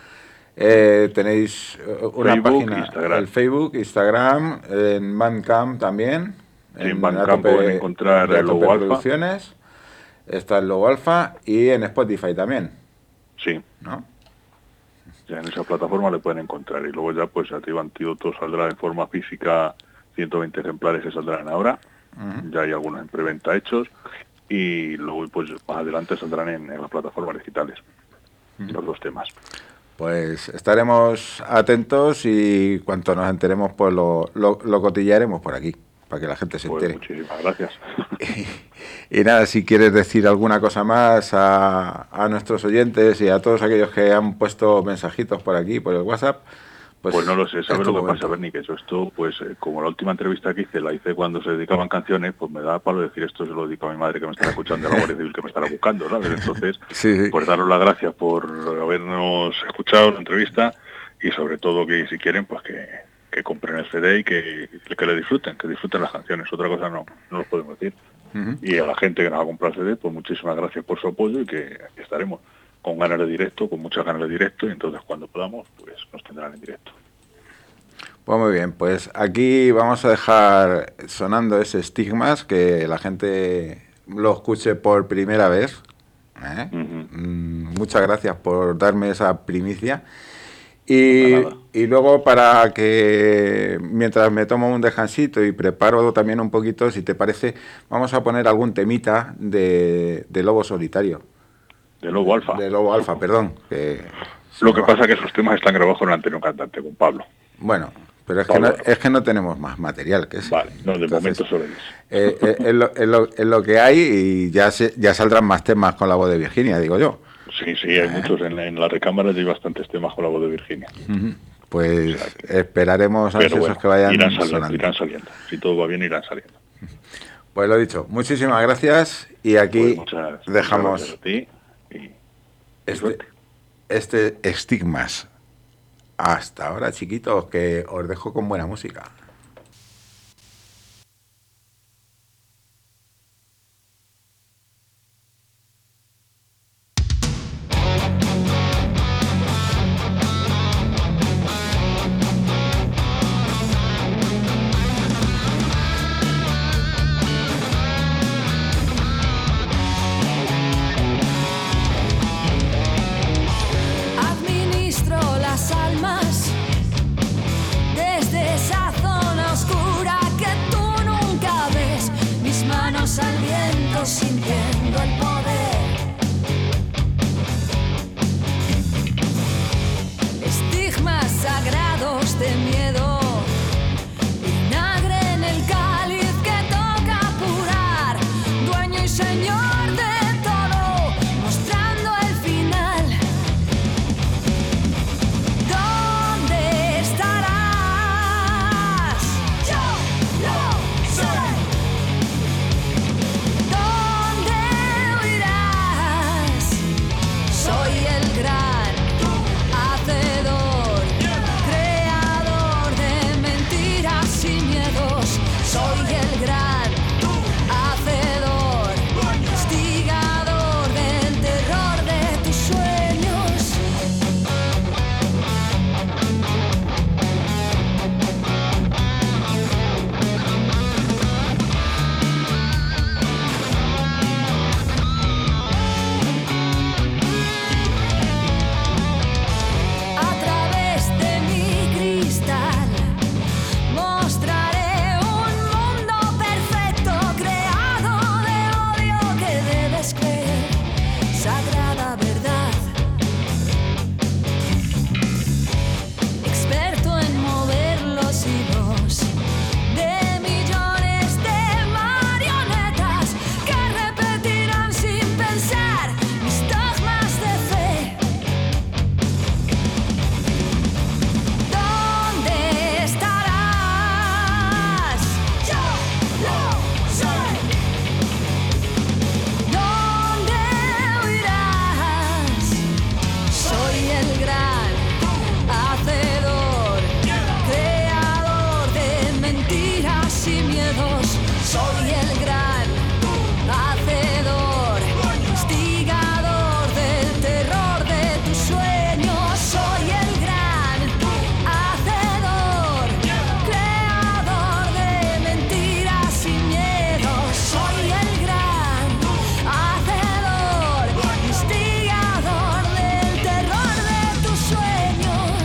Tenéis una Facebook, página, Instagram. el Facebook, Instagram, en Bandcamp también. En Bandcamp pueden encontrar el logo Alfa. Está el logo Alfa y en Spotify también. Sí. ¿No? Ya en esa plataforma le pueden encontrar y luego ya pues Activa Antídoto saldrá en forma física, 120 ejemplares se saldrán ahora, ya hay algunos en preventa hechos y luego pues más adelante saldrán en las plataformas digitales los dos temas. Pues estaremos atentos y cuanto nos enteremos pues lo cotillaremos por aquí para que la gente se entere. Muchísimas gracias. Y nada, si quieres decir alguna cosa más a nuestros oyentes y a todos aquellos que han puesto mensajitos por aquí, por el WhatsApp, pues no lo sé, ¿sabes lo que pasa, Berni? Que esto, pues como la última entrevista que hice, la hice cuando se dedicaban canciones, pues me da palo decir esto, se lo dedico a mi madre que me estará escuchando, a la Guardia Civil que me estará buscando, ¿sabes? Entonces, pues daros las gracias por habernos escuchado la entrevista y sobre todo que si quieren, pues que compren el CD y que le disfruten las canciones. Otra cosa no lo podemos decir. Y a la gente que nos va a comprar el CD, pues muchísimas gracias por su apoyo y que aquí estaremos con ganas de directo, con muchas ganas de directo, y entonces cuando podamos, pues nos tendrán en directo. Pues muy bien, pues aquí vamos a dejar sonando ese Estigmas, que la gente lo escuche por primera vez. Muchas gracias por darme esa primicia. Y luego para que mientras me tomo un descansito y preparo también un poquito, si te parece, vamos a poner algún temita de Lobo Solitario. De Lobo Alfa. De Lobo Alfa, perdón. Lo que pasa es que esos temas están grabados con el anterior cantante, con Pablo. Bueno, pero es que no tenemos más material que ese. Vale, no, de momento solo es lo que hay y ya saldrán más temas con la voz de Virginia, digo yo. Sí, hay muchos. En la recámara hay bastantes temas con la voz de Virginia. Pues esperaremos a esos que vayan sonando. Irán saliendo. Si todo va bien, irán saliendo. Pues lo dicho, muchísimas gracias y aquí pues dejamos muchas gracias a ti y Estigmas. Hasta ahora, chiquitos, que os dejo con buena música. Administro las almas desde esa zona oscura que tú nunca ves. Mis manos al viento sintiendo el poder. Estigmas sagrados de miedo. Vinagre en el cáliz que toca apurar. Dueño y señor de todo, mostrando el final. ¿Dónde estarás? Yo lo sé. ¿Dónde huirás? Soy el gran hacedor, creador de mentiras y miedos. Soy el gran hacedor, instigador del terror de tus sueños. A través de mi cristal mostraré un mundo perfecto, creado de odio que debes creer, sagrada verdad. Experto en mover los hilos de millones de marionetas que repetirán sin pensar mis dogmas de fe. ¿Dónde estarás? Yo lo sé. ¿Dónde huirás? Soy el gran hacedor, creador de mentiras y miedos. Soy el gran hacedor, instigador del terror de tus sueños. Soy el gran hacedor, creador de mentiras y miedos. Soy el gran hacedor, instigador del terror de tus sueños.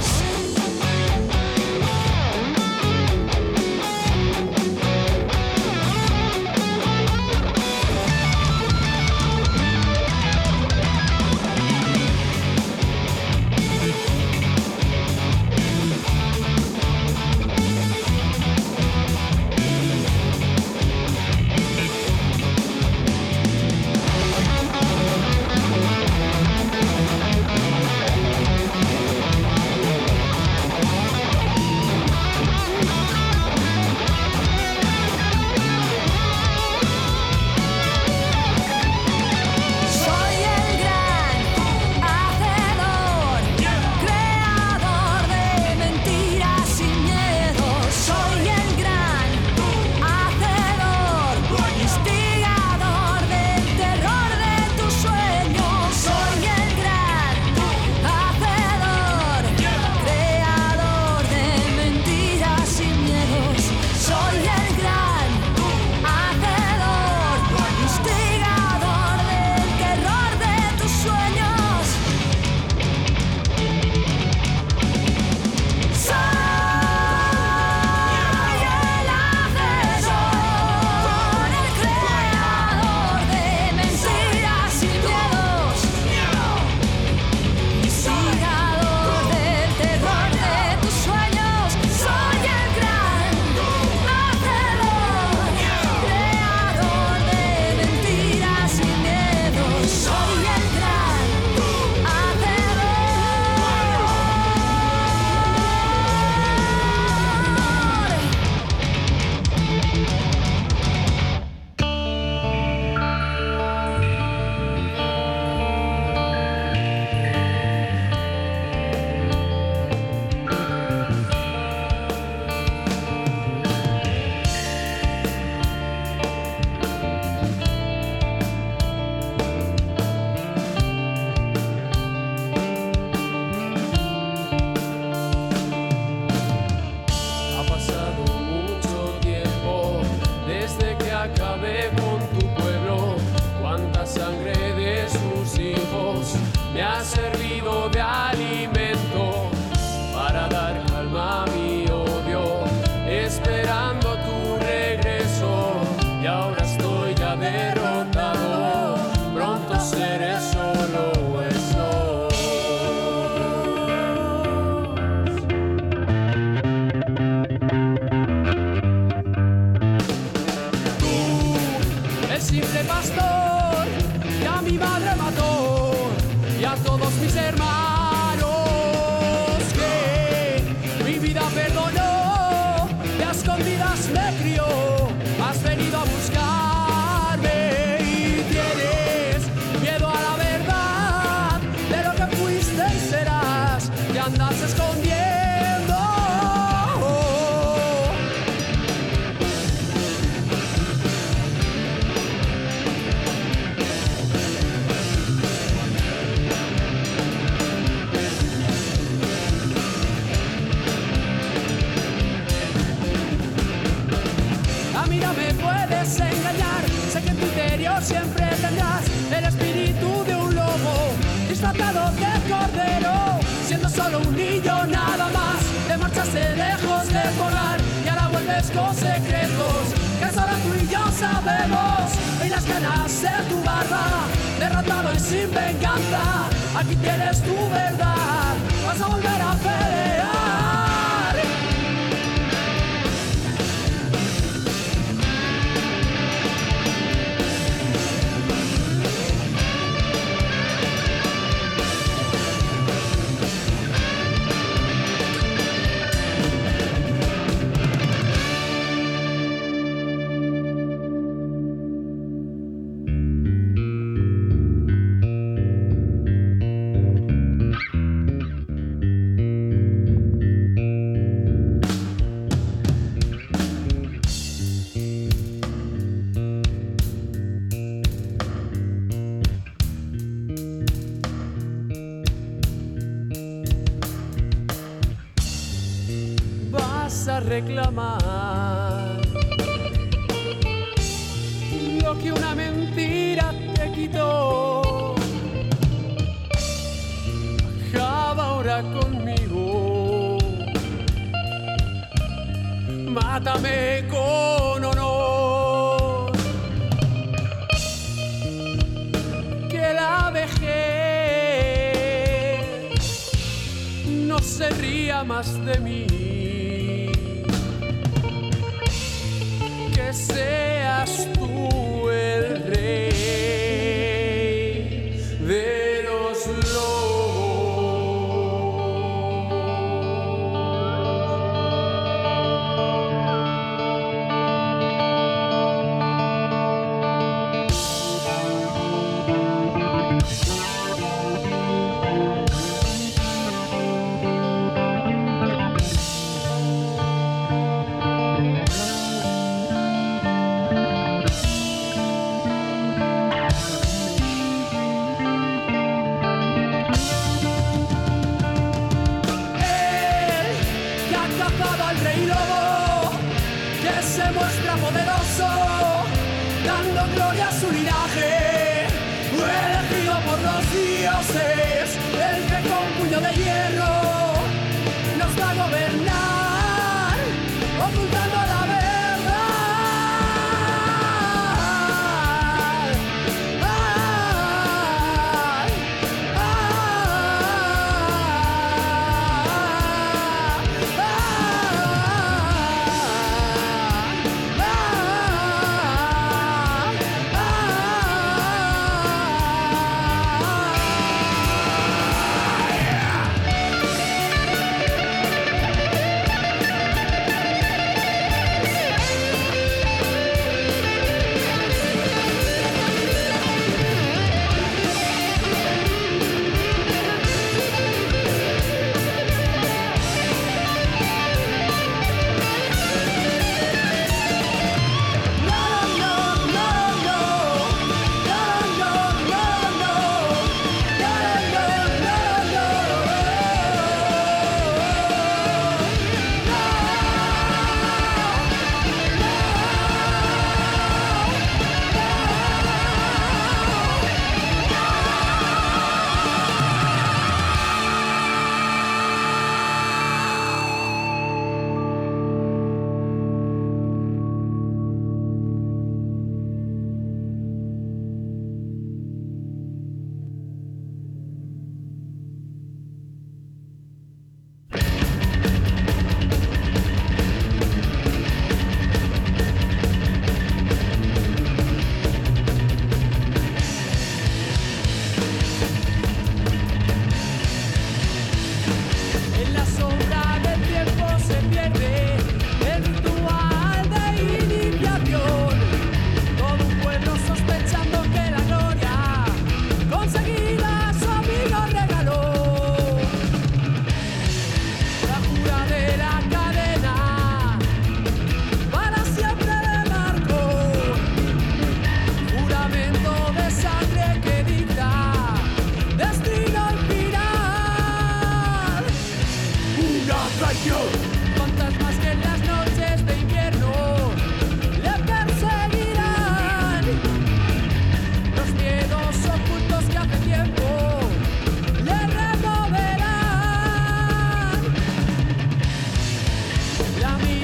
me crió, has venido a buscarme y tienes miedo a la verdad de lo que fuiste y serás, te andas escondiendo. Siempre tendrás el espíritu de un lobo disfrazado de cordero, siendo solo un niño nada más. Te marchaste lejos del corral y ahora vuelves con secretos que solo tú y yo sabemos. Y las canas de tu barba, derrotado y sin venganza, aquí tienes tu verdad, vas a volver a pelear. Reclamar lo que una mentira te quitó. Acaba ahora conmigo, mátame con honor, que la vejez no se ría más de mí. Seas tú el rey de los el que con puño de hierro nos va a gobernar, ocultando la verdad.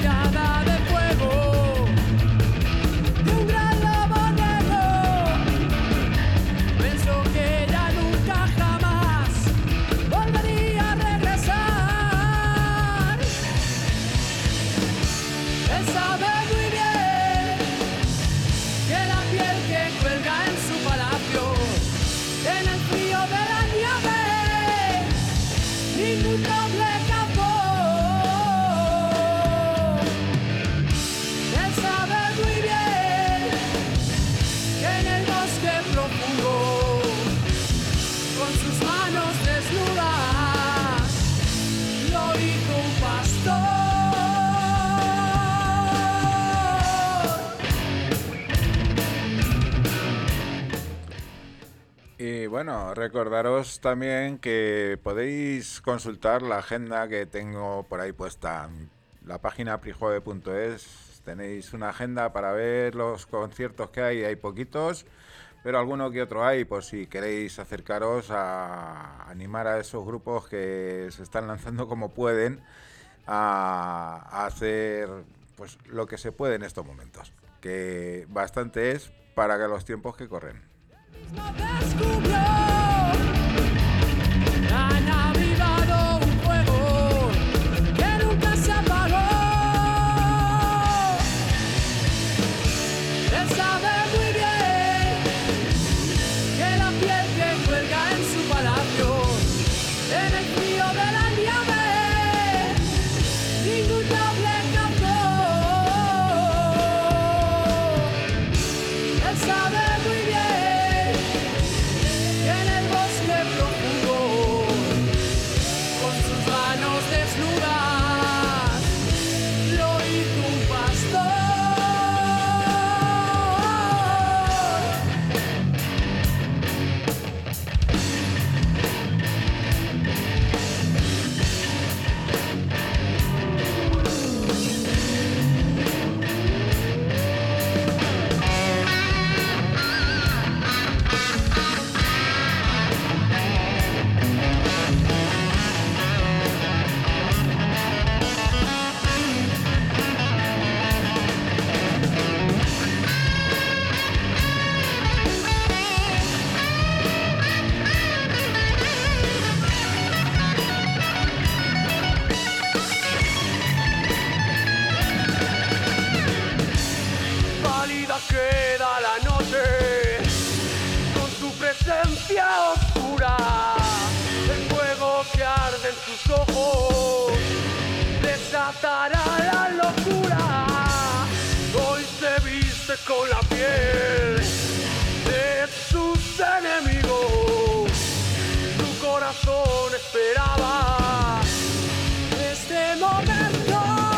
mirada de fuego de un gran lobo negro. Pensó que ya nunca jamás volvería a regresar. Él sabe muy bien que la piel que cuelga en su palacio, en el frío de la nieve, ningún noble capó. Él sabe muy bien que en el bosque profundo, con sus manos desnudas, lo hizo un pastor. Y bueno, recordaros también que podéis consultar la agenda que tengo por ahí puesta. La página prijueve.es, tenéis una agenda para ver los conciertos que hay poquitos, pero alguno que otro hay, por si queréis acercaros a animar a esos grupos que se están lanzando como pueden a hacer pues lo que se puede en estos momentos, que bastante es para que los tiempos que corren. Descubrió, han avivado un fuego que nunca se apagó. Él sabe muy bien que la piel que cuelga en su palacio, en el frío de la nieve, ningún noble capó. Él sabe muy bien en el bosque profundo, con sus manos desnudas, lo hizo un pastor. Pálida queda la noche con su presencia oscura. El fuego que arde en sus ojos desatará la locura. Hoy se viste con la piel de sus enemigos. Su corazón esperaba este momento.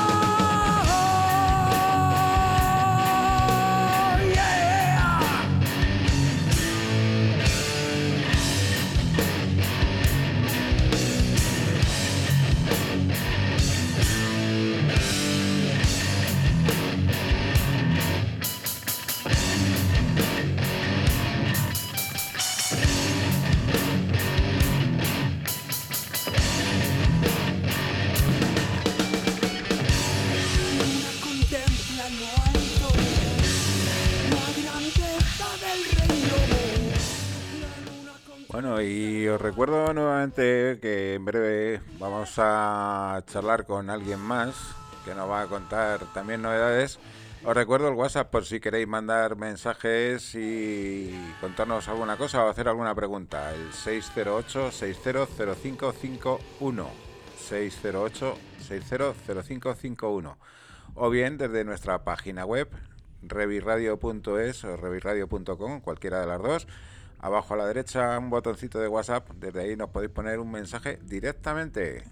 Contempla lo alto la grandeza del reino. Bueno, y os recuerdo nuevamente que en breve vamos a charlar con alguien más que nos va a contar también novedades. Os recuerdo el WhatsApp por si queréis mandar mensajes y contarnos alguna cosa o hacer alguna pregunta. El 608-600551. 608-600551. O bien desde nuestra página web, revirradio.es o revirradio.com, cualquiera de las dos. Abajo a la derecha un botoncito de WhatsApp, desde ahí nos podéis poner un mensaje directamente.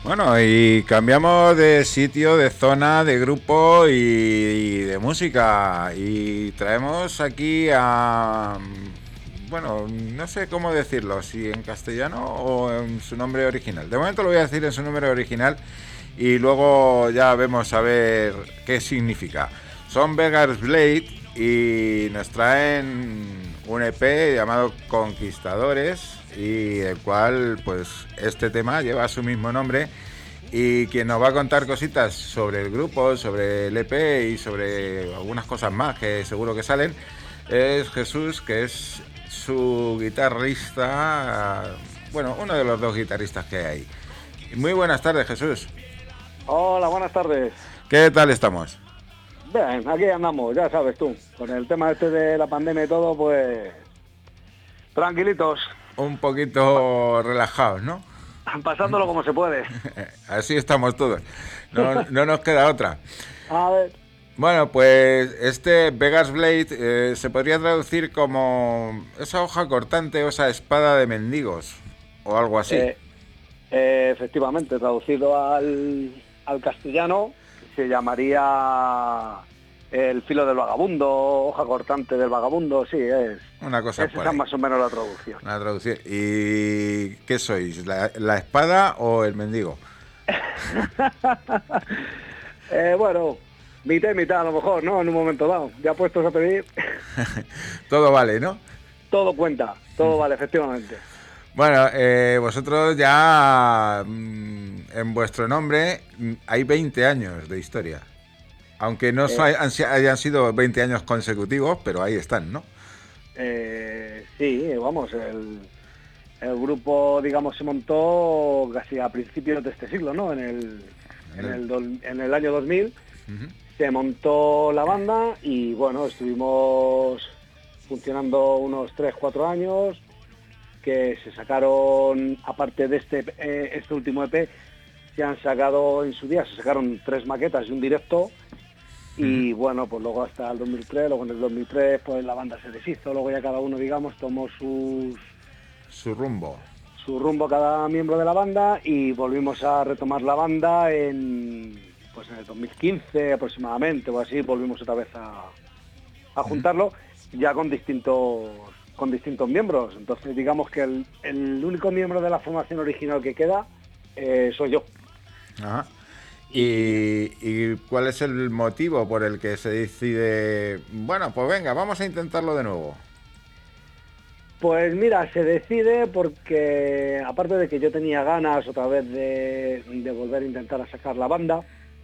Bueno, y cambiamos de sitio, de zona, de grupo y de música. Y traemos aquí a... Bueno, no sé cómo decirlo, si en castellano o en su nombre original. De momento lo voy a decir en su nombre original y luego ya vemos a ver qué significa. Son Beggars Blade y nos traen un EP llamado Conquistadores, y el cual pues este tema lleva su mismo nombre, y quien nos va a contar cositas sobre el grupo, sobre el EP y sobre algunas cosas más que seguro que salen es Jesús, que es su guitarrista, bueno, uno de los dos guitarristas que hay ahí. Muy buenas tardes, Jesús. Hola, buenas tardes. ¿Qué tal estamos? Bien, aquí andamos, ya sabes tú, con el tema este de la pandemia y todo, pues tranquilitos. Un poquito relajados, ¿no? Pasándolo como se puede. Así estamos todos. No nos queda otra. A ver. Bueno, pues este Beggars Blade se podría traducir como esa hoja cortante o esa espada de mendigos o algo así. Efectivamente, traducido al castellano se llamaría el filo del vagabundo, hoja cortante del vagabundo, sí, es una cosa por ahí. Más o menos la traducción. Una traducción. ¿Y qué sois? ¿La espada o el mendigo? Bueno, mitad y mitad a lo mejor, ¿no? En un momento dado, ya puestos a pedir. Todo vale, ¿no? Todo cuenta, todo vale, efectivamente. Bueno, vosotros ya en vuestro nombre hay 20 años de historia. Aunque no hayan sido 20 años consecutivos, pero ahí están, ¿no? Sí, vamos, el grupo, digamos, se montó casi a principios de este siglo, ¿no? En el año 2000 se montó la banda y, bueno, estuvimos funcionando unos 3-4 años, que se sacaron, aparte de este último EP, se han sacado en su día, se sacaron 3 maquetas y un directo. Y bueno, pues luego hasta el 2003, luego en el 2003 pues la banda se deshizo, luego ya cada uno, digamos, tomó su rumbo cada miembro de la banda, y volvimos a retomar la banda en el 2015 aproximadamente o así, volvimos otra vez a juntarlo ya con distintos miembros. Entonces digamos que el único miembro de la formación original que queda soy yo. Ajá. ¿Y cuál es el motivo por el que se decide, bueno, pues venga, vamos a intentarlo de nuevo? Pues mira, se decide porque, aparte de que yo tenía ganas otra vez de volver a intentar a sacar la banda,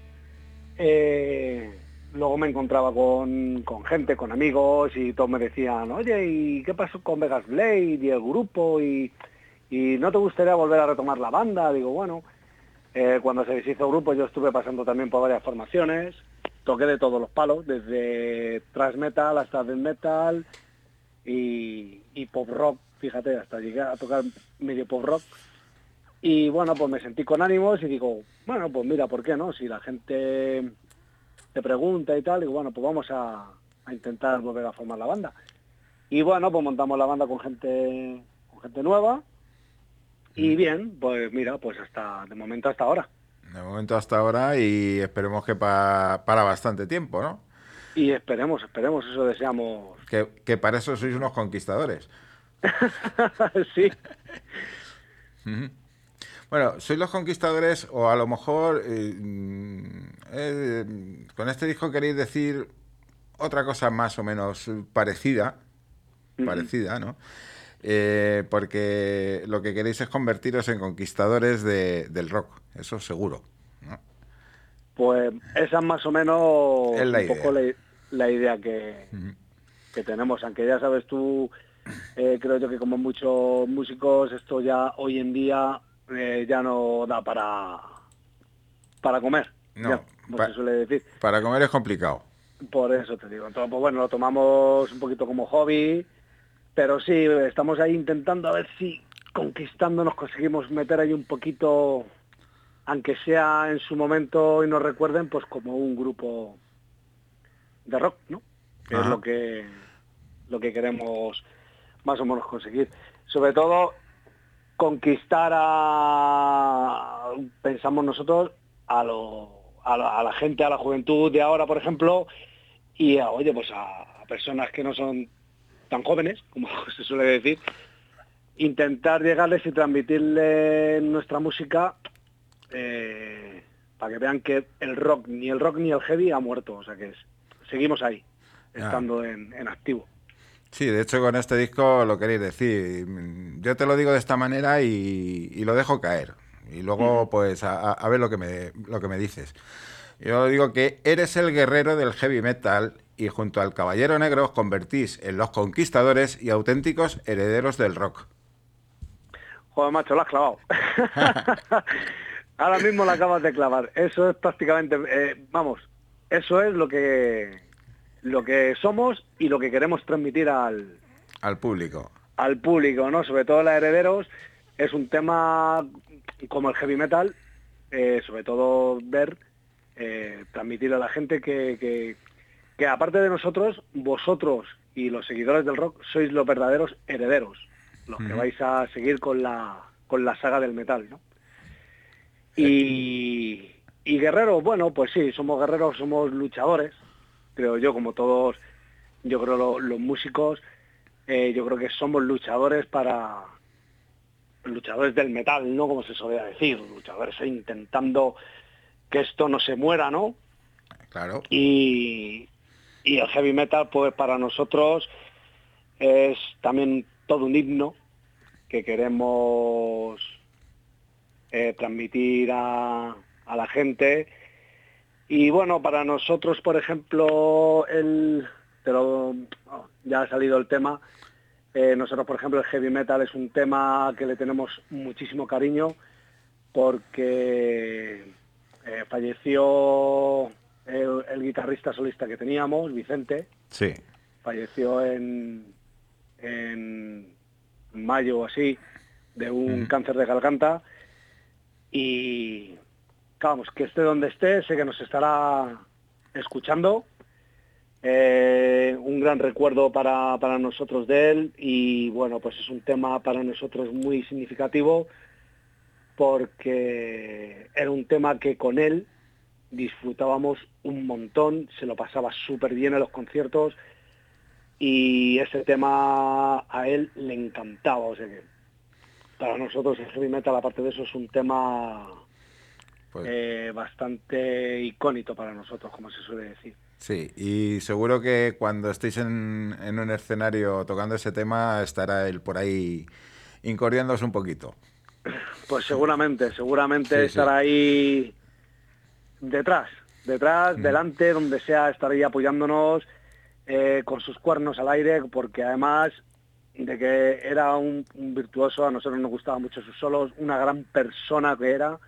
luego me encontraba con gente, con amigos, y todos me decían, oye, ¿y qué pasó con Beggars Blade y el grupo? ¿Y no te gustaría volver a retomar la banda? Digo, bueno... cuando se deshizo el grupo yo estuve pasando también por varias formaciones, toqué de todos los palos, desde thrash metal hasta death metal y pop rock, fíjate, hasta llegué a tocar medio pop rock. Y bueno, pues me sentí con ánimos y digo, bueno, pues mira, ¿por qué no? Si la gente te pregunta y tal, digo, bueno, pues vamos a intentar volver a formar la banda. Y bueno, pues montamos la banda con gente nueva. Y bien, pues mira, pues de momento hasta ahora. De momento hasta ahora, y esperemos que para bastante tiempo, ¿no? Y esperemos, eso deseamos. Que para eso sois unos conquistadores. Sí. Bueno, sois los conquistadores, o a lo mejor con este disco queréis decir otra cosa más o menos parecida, ¿no? Porque lo que queréis es convertiros en conquistadores del rock, eso seguro, ¿no? Pues esa es más o menos es un poco la idea que tenemos, aunque ya sabes tú, creo yo que como muchos músicos esto ya hoy en día ya no da para comer, no, ya, como se suele decir. Para comer es complicado. Por eso te digo, entonces pues bueno, lo tomamos un poquito como hobby. Pero sí, estamos ahí intentando a ver si conquistándonos conseguimos meter ahí un poquito, aunque sea en su momento y nos recuerden, pues como un grupo de rock, ¿no? Que es lo que queremos más o menos conseguir. Sobre todo, conquistar pensamos nosotros, a la gente, a la juventud de ahora, por ejemplo, y oye, pues a personas que no son tan jóvenes, como se suele decir, intentar llegarles y transmitirles nuestra música para que vean que el rock ni el heavy ha muerto, o sea que seguimos ahí, estando en activo. Sí, de hecho con este disco lo queréis decir. Yo te lo digo de esta manera y lo dejo caer. Y luego pues a ver lo que me dices. Yo digo que eres el guerrero del heavy metal y junto al Caballero Negro os convertís en los conquistadores y auténticos herederos del rock. Joder, macho, lo has clavado. Ahora mismo lo acabas de clavar. Eso es prácticamente, eso es lo que somos y lo que queremos transmitir al público. Al público, ¿no? Sobre todo los herederos. Es un tema como el heavy metal, sobre todo transmitir a la gente que aparte de nosotros, vosotros y los seguidores del rock sois los verdaderos herederos, los que vais a seguir con la saga del metal, ¿no? Y guerreros, bueno, pues sí, somos guerreros, somos luchadores, creo yo, como todos, yo creo los músicos, yo creo que somos luchadores del metal, ¿no? Como se solía decir, luchadores intentando que esto no se muera, ¿no? Claro. Y el heavy metal, pues para nosotros es también todo un himno que queremos transmitir a la gente. Y bueno, para nosotros, por ejemplo, ya ha salido el tema. Nosotros, por ejemplo, el heavy metal es un tema que le tenemos muchísimo cariño porque falleció el guitarrista solista que teníamos, Vicente. Sí. Falleció en mayo o así de un cáncer de garganta y vamos, que esté donde esté, sé que nos estará escuchando. Un gran recuerdo para nosotros de él y bueno, pues es un tema para nosotros muy significativo porque era un tema que con él disfrutábamos un montón, se lo pasaba súper bien en los conciertos y ese tema a él le encantaba, o sea que para nosotros el heavy metal, aparte de eso, es un tema bastante icónico para nosotros, como se suele decir. Sí, y seguro que cuando estéis en un escenario tocando ese tema estará él por ahí incordiándose un poquito. Pues seguramente Sí, estará ahí detrás, delante, donde sea, estará ahí apoyándonos con sus cuernos al aire, porque además de que era un virtuoso, a nosotros nos gustaban mucho sus solos, una gran persona que era,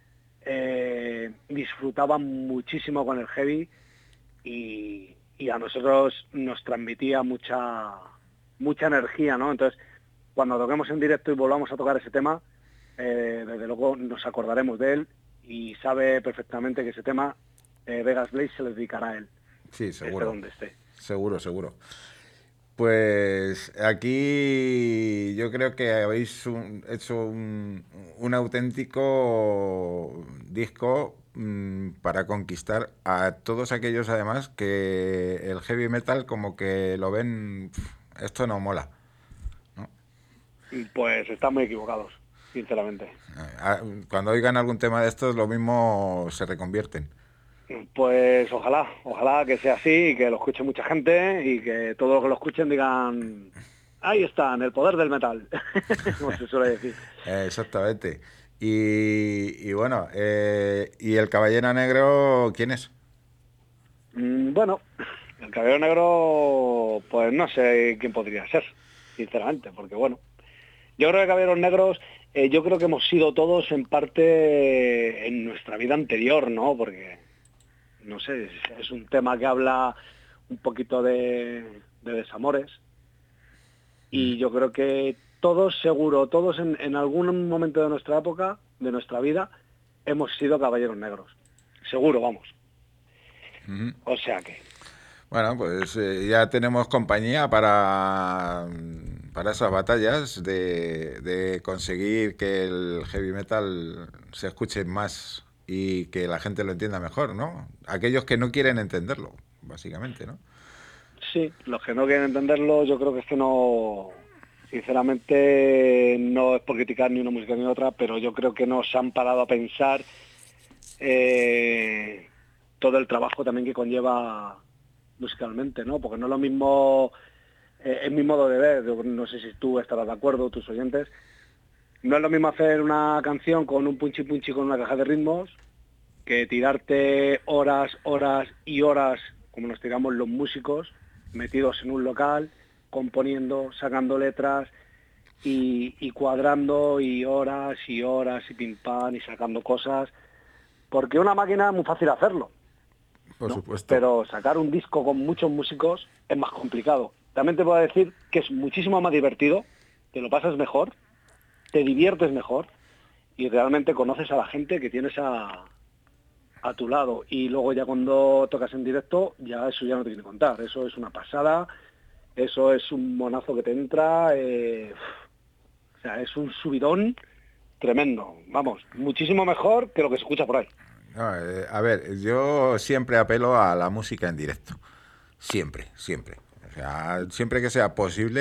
disfrutaba muchísimo con el heavy y a nosotros nos transmitía mucha energía, ¿no? Entonces, cuando toquemos en directo y volvamos a tocar ese tema, desde luego nos acordaremos de él y sabe perfectamente que ese tema Vegas Blaze se le dedicará a él. Sí, seguro. Esté donde esté. Seguro. Pues aquí yo creo que habéis hecho un auténtico disco para conquistar a todos aquellos además que el heavy metal como que lo ven, esto no mola, ¿no? Pues están muy equivocados, sinceramente. Cuando oigan algún tema de estos lo mismo se reconvierten. Pues ojalá que sea así y que lo escuche mucha gente y que todos los que lo escuchen digan, ahí están, el poder del metal, como se suele decir. Exactamente. Y bueno, ¿y el Caballero Negro quién es? Bueno, el Caballero Negro, pues no sé quién podría ser, sinceramente, porque bueno, yo creo que Caballeros Negros, yo creo que hemos sido todos en parte en nuestra vida anterior, ¿no? Porque, no sé, es un tema que habla un poquito de desamores y yo creo que todos en algún momento de nuestra época, de nuestra vida, hemos sido Caballeros Negros. Seguro, vamos. O sea que... Bueno, pues ya tenemos compañía para para esas batallas de conseguir que el heavy metal se escuche más y que la gente lo entienda mejor, ¿no? Aquellos que no quieren entenderlo, básicamente, ¿no? Sí, los que no quieren entenderlo, yo creo que es que no, sinceramente, no es por criticar ni una música ni otra, pero yo creo que no se han parado a pensar todo el trabajo también que conlleva musicalmente, ¿no? Porque no es lo mismo, es mi modo de ver, yo no sé si tú estarás de acuerdo, tus oyentes, no es lo mismo hacer una canción con un punchi punchi con una caja de ritmos que tirarte horas, horas y horas, como nos tiramos los músicos, metidos en un local, componiendo, sacando letras y cuadrando y horas y pim pam y sacando cosas, porque una máquina es muy fácil hacerlo, Por ¿no? supuesto. Pero sacar un disco con muchos músicos es más complicado. También te puedo decir que es muchísimo más divertido, te lo pasas mejor, te diviertes mejor y realmente conoces a la gente que tienes a tu lado, y luego ya cuando tocas en directo, ya eso ya no te quiero contar, eso es una pasada, eso es un monazo que te entra, o sea, es un subidón tremendo, vamos, muchísimo mejor que lo que se escucha por ahí. No, a ver, yo siempre apelo a la música en directo, siempre. O sea, siempre que sea posible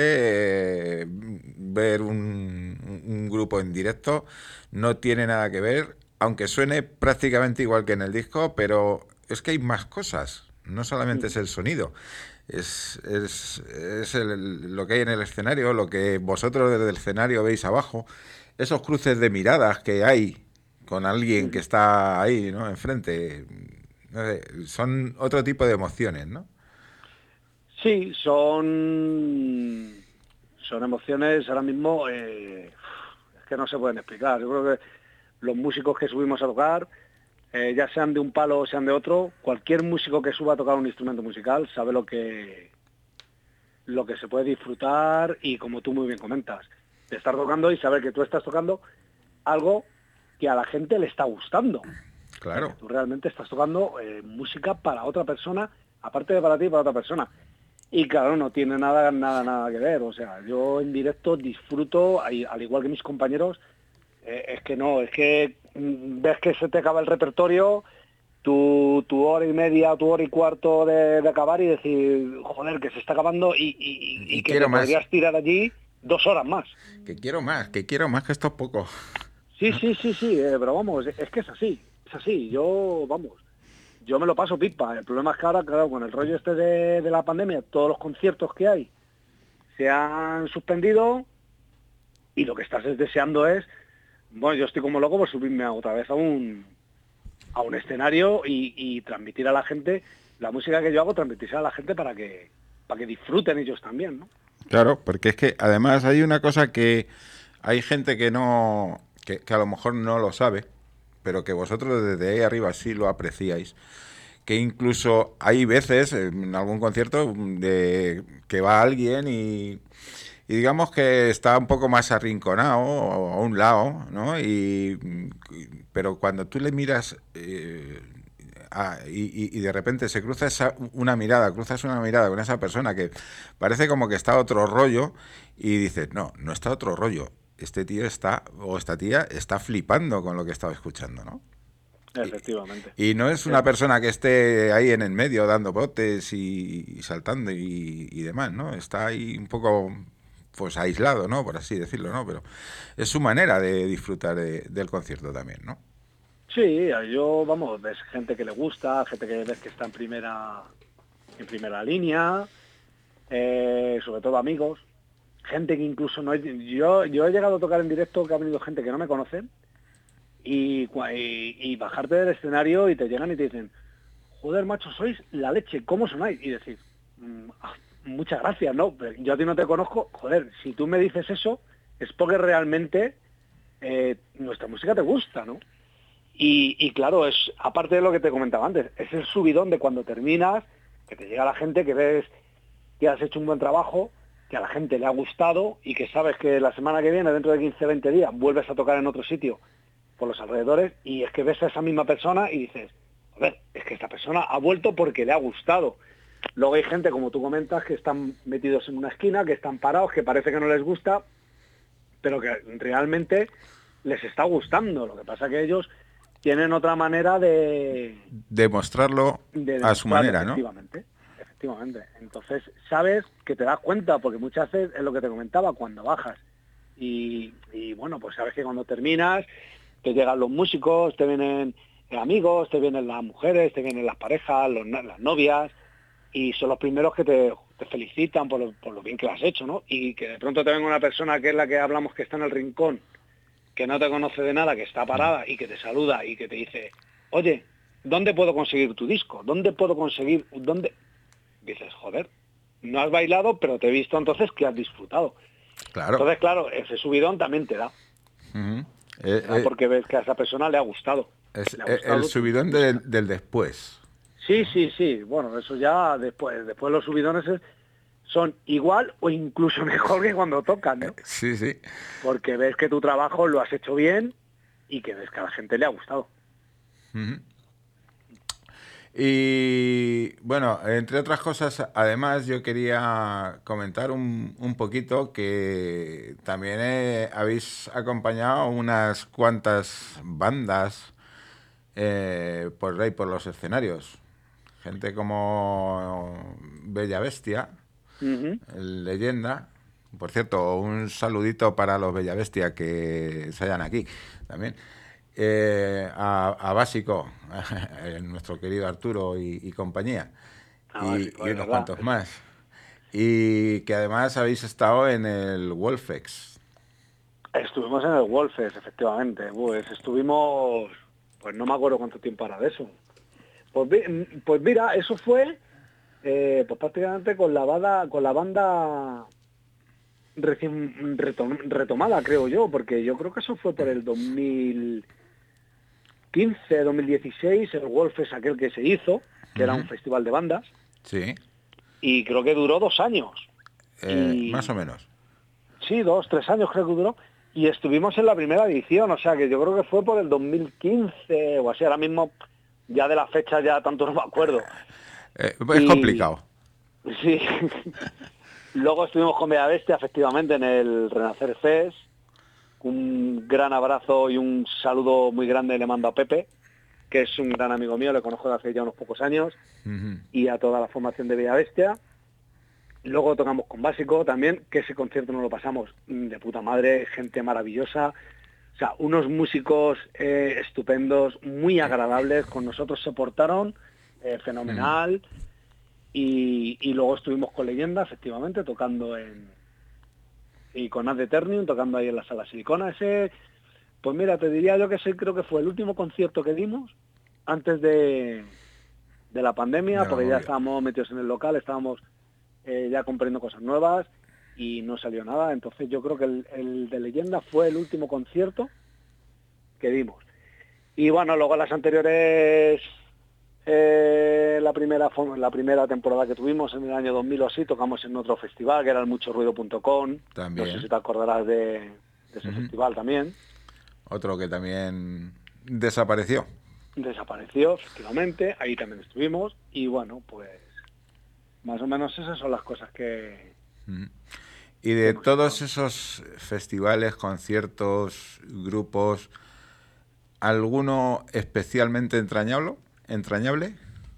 ver un grupo en directo no tiene nada que ver, aunque suene prácticamente igual que en el disco, pero es que hay más cosas, no solamente es el sonido, es lo que hay en el escenario, lo que vosotros desde el escenario veis abajo, esos cruces de miradas que hay con alguien que está ahí, ¿no?, enfrente, no sé, son otro tipo de emociones, ¿no? Sí, son emociones ahora mismo, es que no se pueden explicar. Yo creo que los músicos que subimos a tocar, ya sean de un palo o sean de otro, cualquier músico que suba a tocar un instrumento musical sabe lo que se puede disfrutar, y como tú muy bien comentas, de estar tocando y saber que tú estás tocando algo que a la gente le está gustando. Claro. Tú realmente estás tocando música para otra persona, aparte de para ti, para otra persona. Y claro, no tiene nada que ver. O sea, yo en directo disfruto, al igual que mis compañeros, es que ves que se te acaba el repertorio, tu hora y media, tu hora y cuarto de acabar, y decir, joder, que se está acabando y que te podrías tirar allí 2 horas más. Que quiero más, que esto es poco. Sí, pero vamos, es que es así, yo me lo paso pipa. El problema es que ahora, claro, con el rollo este de la pandemia, todos los conciertos que hay se han suspendido, y lo que estás deseando es, bueno, yo estoy como loco por subirme otra vez a un escenario y transmitir a la gente la música que yo hago, transmitirse a la gente para que disfruten ellos también, ¿no? Claro, porque es que además hay una cosa que hay gente que no, que a lo mejor no lo sabe, pero que vosotros desde ahí arriba sí lo apreciáis, que incluso hay veces en algún concierto de que va alguien y digamos que está un poco más arrinconado o a un lado, ¿no? Pero cuando tú le miras y de repente se cruzas una mirada con esa persona que parece como que está a otro rollo, y dices, no está a otro rollo, este tío está, o esta tía está flipando con lo que estaba escuchando, ¿no? Efectivamente. Y no es una persona que esté ahí en el medio dando botes y saltando y demás, ¿no? Está ahí un poco, pues, aislado, ¿no?, por así decirlo, ¿no? Pero es su manera de disfrutar del concierto también, ¿no? Sí, ves gente que le gusta, gente que ves que está en primera línea, sobre todo amigos, gente que incluso no yo he llegado a tocar en directo que ha venido gente que no me conocen, y bajarte del escenario y te llegan y te dicen, joder, macho, sois la leche, ¿cómo sonáis? Y decir, muchas gracias, ¿no? Pero yo a ti no te conozco, joder, si tú me dices eso, es porque realmente nuestra música te gusta, ¿no? Y claro, es, aparte de lo que te comentaba antes, es el subidón de cuando terminas, que te llega la gente, que ves que has hecho un buen trabajo, que a la gente le ha gustado, y que sabes que la semana que viene, dentro de 15, 20 días, vuelves a tocar en otro sitio por los alrededores, y es que ves a esa misma persona y dices, a ver, es que esta persona ha vuelto porque le ha gustado. Luego hay gente, como tú comentas, que están metidos en una esquina, que están parados, que parece que no les gusta, pero que realmente les está gustando. Lo que pasa que ellos tienen otra manera de Demostrarlo a su manera, ¿no? Efectivamente. Entonces, sabes que te das cuenta, porque muchas veces es lo que te comentaba, cuando bajas. Y bueno, pues sabes que cuando terminas, te llegan los músicos, te vienen amigos, te vienen las mujeres, te vienen las parejas, las novias, y son los primeros que te felicitan por lo bien que lo has hecho, ¿no? Y que de pronto te venga una persona que es la que hablamos, que está en el rincón, que no te conoce de nada, que está parada y que te saluda y que te dice, oye, ¿dónde puedo conseguir tu disco? ¿Dónde puedo conseguir? ¿Dónde? Dices, joder, no has bailado, pero te he visto entonces que has disfrutado. Claro. Entonces, claro, ese subidón también te da. Porque ves que a esa persona le ha gustado. Es le ha gustado el subidón del después. Sí. Bueno, eso ya después los subidones son igual o incluso mejor que cuando tocan, ¿no? Sí. Porque ves que tu trabajo lo has hecho bien y que ves que a la gente le ha gustado. Y bueno, entre otras cosas, además yo quería comentar un poquito que también habéis acompañado unas cuantas bandas por ahí, por los escenarios. Gente como Bella Bestia, Leyenda. Por cierto, un saludito para los Bella Bestia que se hallan aquí también. A Básico, nuestro querido Arturo y compañía, Básico, y unos cuantos más. Y que además habéis estado en el Wolfex. Estuvimos en el Wolfex, efectivamente. Pues estuvimos, pues no me acuerdo cuánto tiempo era de eso. Pues mira, eso fue pues prácticamente con la banda recién retomada, creo yo, porque yo creo que eso fue por el 2015, 2016, el Wolfex aquel que se hizo, que era un festival de bandas. Sí. Y creo que duró 2 años. Más o menos. Sí, 2, 3 años creo que duró. Y estuvimos en la primera edición, o sea que yo creo que fue por el 2015 o así, ahora mismo ya de la fecha ya tanto no me acuerdo. Es complicado. Sí. Luego estuvimos con Bella Bestia, efectivamente, en el Renacer Fest. Un gran abrazo y un saludo muy grande le mando a Pepe, que es un gran amigo mío, le conozco de hace ya unos pocos años, y a toda la formación de Bella Bestia. Luego tocamos con Básico también, que ese concierto nos lo pasamos de puta madre, gente maravillosa, o sea, unos músicos estupendos, muy agradables, con nosotros se portaron fenomenal, y luego estuvimos con Leyenda, efectivamente, tocando y con Ad Eternium, tocando ahí en la Sala Silicona. Ese, pues mira, te diría yo que creo que fue el último concierto que dimos antes de la pandemia, porque ya estábamos metidos en el local, estábamos ya comprando cosas nuevas y no salió nada. Entonces yo creo que el de Leyenda fue el último concierto que dimos. Y bueno, luego las anteriores, la primera temporada que tuvimos en el año 2000 o así, tocamos en otro festival que era el muchoruido.com. No sé si te acordarás de ese festival también. Otro que también desapareció. Desapareció, efectivamente, ahí también estuvimos. Y bueno, pues más o menos esas son las cosas que... Y de todos esos festivales, conciertos, grupos, ¿alguno especialmente entrañable?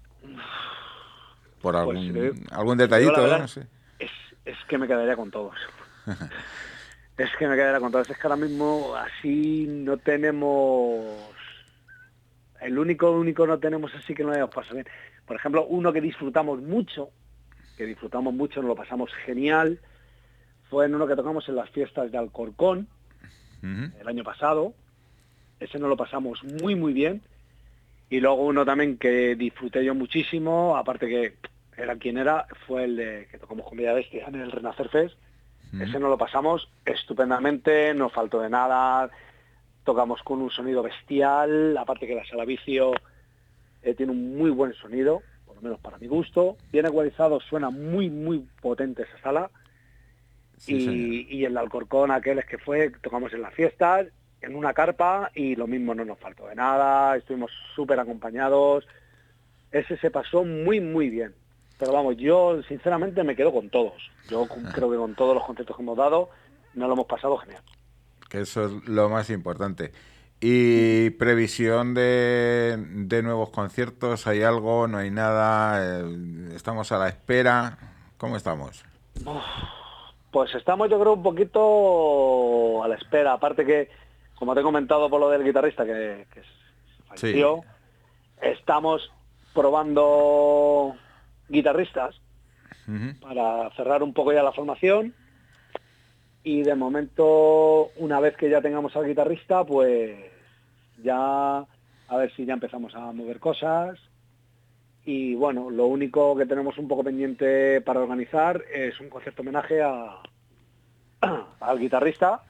Por algún detallito, verdad, no sé. Es que me quedaría con todos. Es que ahora mismo así no tenemos... El único no tenemos así que no hayamos pasado bien. Por ejemplo, uno que disfrutamos mucho, nos lo pasamos genial, fue en uno que tocamos en las fiestas de Alcorcón, el año pasado. Ese nos lo pasamos muy, muy bien. Y luego uno también que disfruté yo muchísimo, aparte que era quien era, fue el de que tocamos con Bella Bestia en el Renacer Fest. Ese nos lo pasamos estupendamente, no faltó de nada, tocamos con un sonido bestial, aparte que la sala Vicio tiene un muy buen sonido, por lo menos para mi gusto, bien ecualizado, suena muy, muy potente esa sala. Sí, y el Alcorcón aquel es que fue, tocamos en las fiestas, en una carpa, y lo mismo, no nos faltó de nada, estuvimos súper acompañados. Ese se pasó muy, muy bien. Pero vamos, yo sinceramente me quedo con todos. Yo creo que con todos los conciertos que hemos dado nos lo hemos pasado genial. Que eso es lo más importante. ¿Y previsión de nuevos conciertos? ¿Hay algo? ¿No hay nada? ¿Estamos a la espera? ¿Cómo estamos? Pues estamos, yo creo, un poquito a la espera. Aparte que, como te he comentado por lo del guitarrista que falleció, estamos probando guitarristas para cerrar un poco ya la formación. Y de momento, una vez que ya tengamos al guitarrista, pues ya a ver si ya empezamos a mover cosas. Y bueno, lo único que tenemos un poco pendiente para organizar es un concierto homenaje al guitarrista.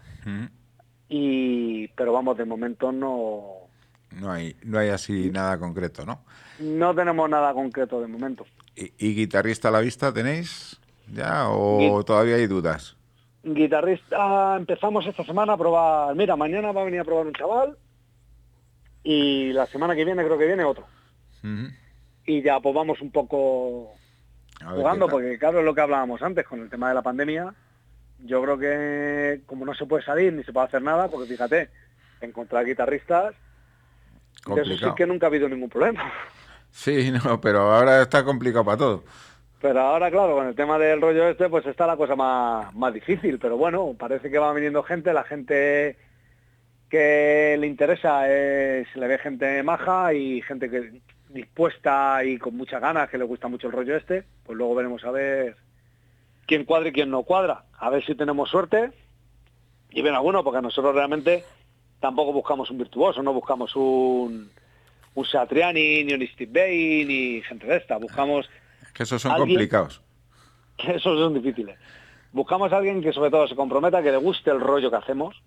Pero vamos, de momento no hay así nada concreto, ¿no? No tenemos nada concreto de momento. ¿Y guitarrista a la vista tenéis ya o todavía hay dudas? Guitarrista, empezamos esta semana a probar. Mira, mañana va a venir a probar un chaval y la semana que viene creo que viene otro. Y ya pues vamos un poco jugando, porque claro, es lo que hablábamos antes con el tema de la pandemia. Yo creo que como no se puede salir ni se puede hacer nada, porque fíjate, encontrar guitarristas, de eso sí que nunca ha habido ningún problema. Sí, no, pero ahora está complicado para todo. Pero ahora, claro, con el tema del rollo este, pues está la cosa más difícil. Pero bueno, parece que va viniendo gente, la gente que le interesa, se le ve gente maja y gente que dispuesta y con muchas ganas, que le gusta mucho el rollo este. Pues luego veremos a ver quién cuadra y quién no cuadra. A ver si tenemos suerte. Y bien, alguno, porque nosotros realmente tampoco buscamos un virtuoso, no buscamos un Satriani, ni un Steve Vai, ni gente de esta. Buscamos... Que esos son complicados. Que esos son difíciles. Buscamos a alguien que sobre todo se comprometa, que le guste el rollo que hacemos,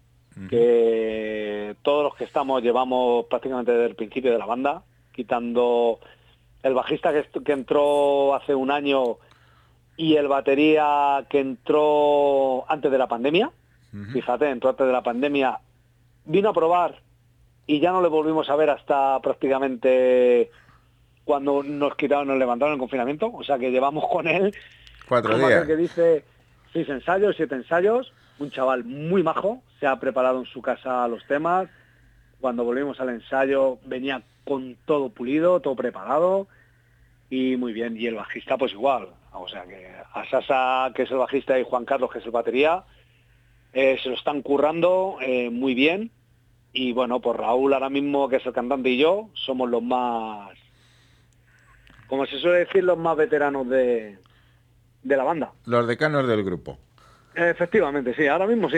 que todos los que estamos llevamos prácticamente desde el principio de la banda, quitando el bajista que entró hace un año y el batería que entró antes de la pandemia. Fíjate, entró antes de la pandemia, vino a probar y ya no le volvimos a ver hasta prácticamente... cuando nos levantaron el confinamiento, o sea que llevamos con él 4 días. Que dice 6 ensayos, 7 ensayos, un chaval muy majo, se ha preparado en su casa los temas, cuando volvimos al ensayo venía con todo pulido, todo preparado y muy bien, y el bajista pues igual, o sea que a Sasa, que es el bajista, y Juan Carlos, que es el batería, se lo están currando muy bien, y bueno, pues Raúl ahora mismo, que es el cantante, y yo somos los más... como se suele decir, los más veteranos de la banda. Los decanos del grupo. Efectivamente, sí, ahora mismo sí.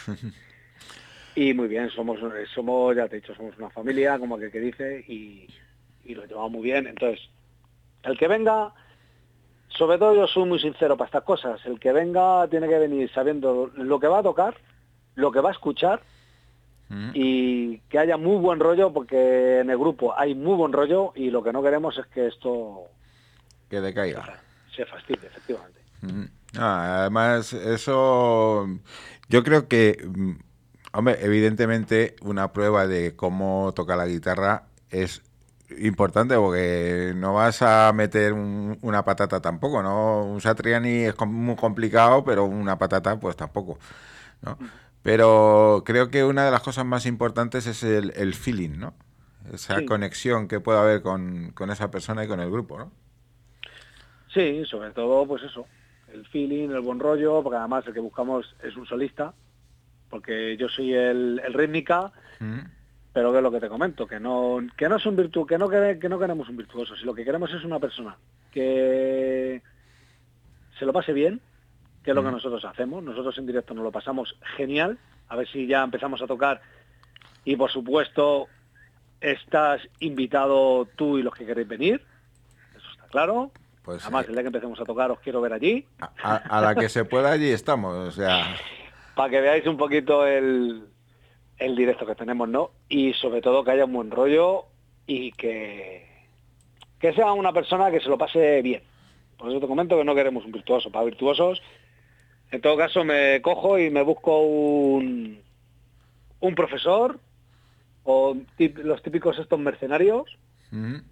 Y muy bien, somos, ya te he dicho, somos una familia, como aquel que dice, y lo llevamos muy bien. Entonces, el que venga, sobre todo yo soy muy sincero para estas cosas, el que venga tiene que venir sabiendo lo que va a tocar, lo que va a escuchar, y que haya muy buen rollo, porque en el grupo hay muy buen rollo y lo que no queremos es que esto que decaiga, se fastidie, efectivamente. Además, eso yo creo que, hombre, evidentemente una prueba de cómo toca la guitarra es importante, porque no vas a meter una patata tampoco, ¿no? Un Satriani es muy complicado, pero una patata pues tampoco, ¿no? Pero creo que una de las cosas más importantes es el feeling, ¿no? Esa conexión que puede haber con esa persona y con el grupo, ¿no? Sí, sobre todo, pues eso, el feeling, el buen rollo, porque además el que buscamos es un solista, porque yo soy el rítmica, pero que es lo que te comento, que no es un virtuoso, que no queremos un virtuoso, si lo que queremos es una persona que se lo pase bien, que es lo que nosotros hacemos. Nosotros en directo nos lo pasamos genial, a ver si ya empezamos a tocar, y por supuesto estás invitado tú y los que queréis venir, eso está claro. Pues además, el día que empecemos a tocar os quiero ver allí. A la que se pueda, allí estamos, o sea... Para que veáis un poquito el directo que tenemos, ¿no? Y sobre todo que haya un buen rollo y que sea una persona que se lo pase bien. Por eso te comento que no queremos un virtuoso. Para virtuosos, en todo caso, me cojo y me busco un profesor o los típicos estos mercenarios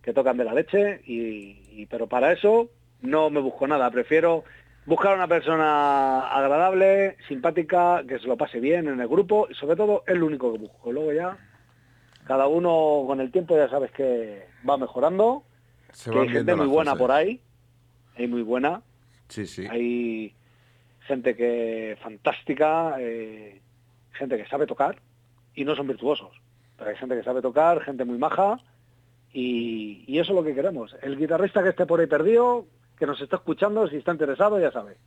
que tocan de la leche, pero para eso no me busco nada, prefiero buscar a una persona agradable, simpática, que se lo pase bien en el grupo, y sobre todo es lo único que busco. Luego ya, cada uno con el tiempo ya sabes que va mejorando, Se que van hay gente viendo muy las buena cosas. por ahí, hay muy buena, Sí, sí. hay gente que fantástica, gente que sabe tocar, y no son virtuosos, pero hay gente que sabe tocar, gente muy maja, y eso es lo que queremos. El guitarrista que esté por ahí perdido, que nos está escuchando, si está interesado, ya sabe.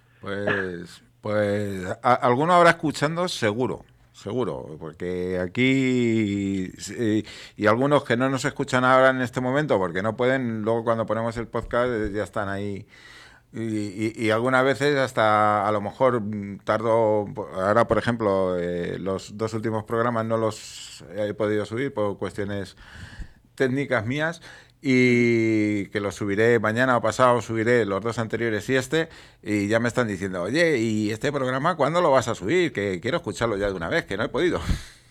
Pues alguno habrá escuchando seguro, porque aquí y algunos que no nos escuchan ahora en este momento porque no pueden, luego cuando ponemos el podcast ya están ahí. Y algunas veces hasta a lo mejor tardo, ahora por ejemplo los 2 últimos programas no los he podido subir por cuestiones técnicas mías, y que los subiré mañana o pasado, subiré los 2 anteriores y ya me están diciendo, oye, ¿y este programa cuándo lo vas a subir? Que quiero escucharlo ya de una vez, que no he podido.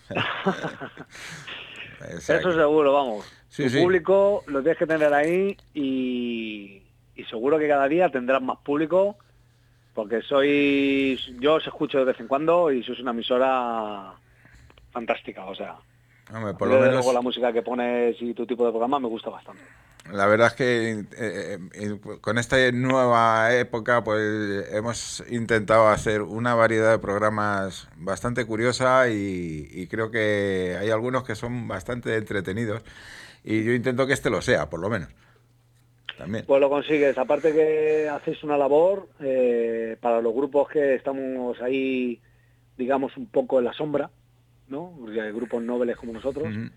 Eso seguro, vamos. Sí, Tu sí. público lo tienes que tener ahí y seguro que cada día tendrás más público, porque yo os escucho de vez en cuando y sois una emisora fantástica, o sea. Hombre, Por lo menos luego la música que pones y tu tipo de programa me gusta bastante. La verdad es que con esta nueva época pues hemos intentado hacer una variedad de programas bastante curiosa y creo que hay algunos que son bastante entretenidos y yo intento que este lo sea, por lo menos. También. Pues lo consigues, aparte que hacéis una labor para los grupos que estamos ahí, digamos, un poco en la sombra, ¿no? Porque hay grupos nobles como nosotros. Uh-huh.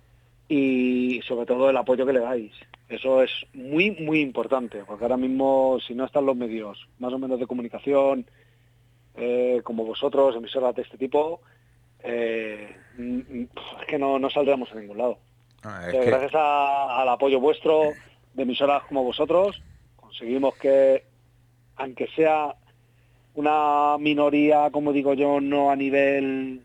Y sobre todo el apoyo que le dais. Eso es muy, muy importante, porque ahora mismo, si no están los medios más o menos de comunicación, como vosotros, emisoras de este tipo, es que no saldremos a ningún lado. Gracias al apoyo vuestro, de emisoras como vosotros, conseguimos que, aunque sea una minoría, como digo yo, no a nivel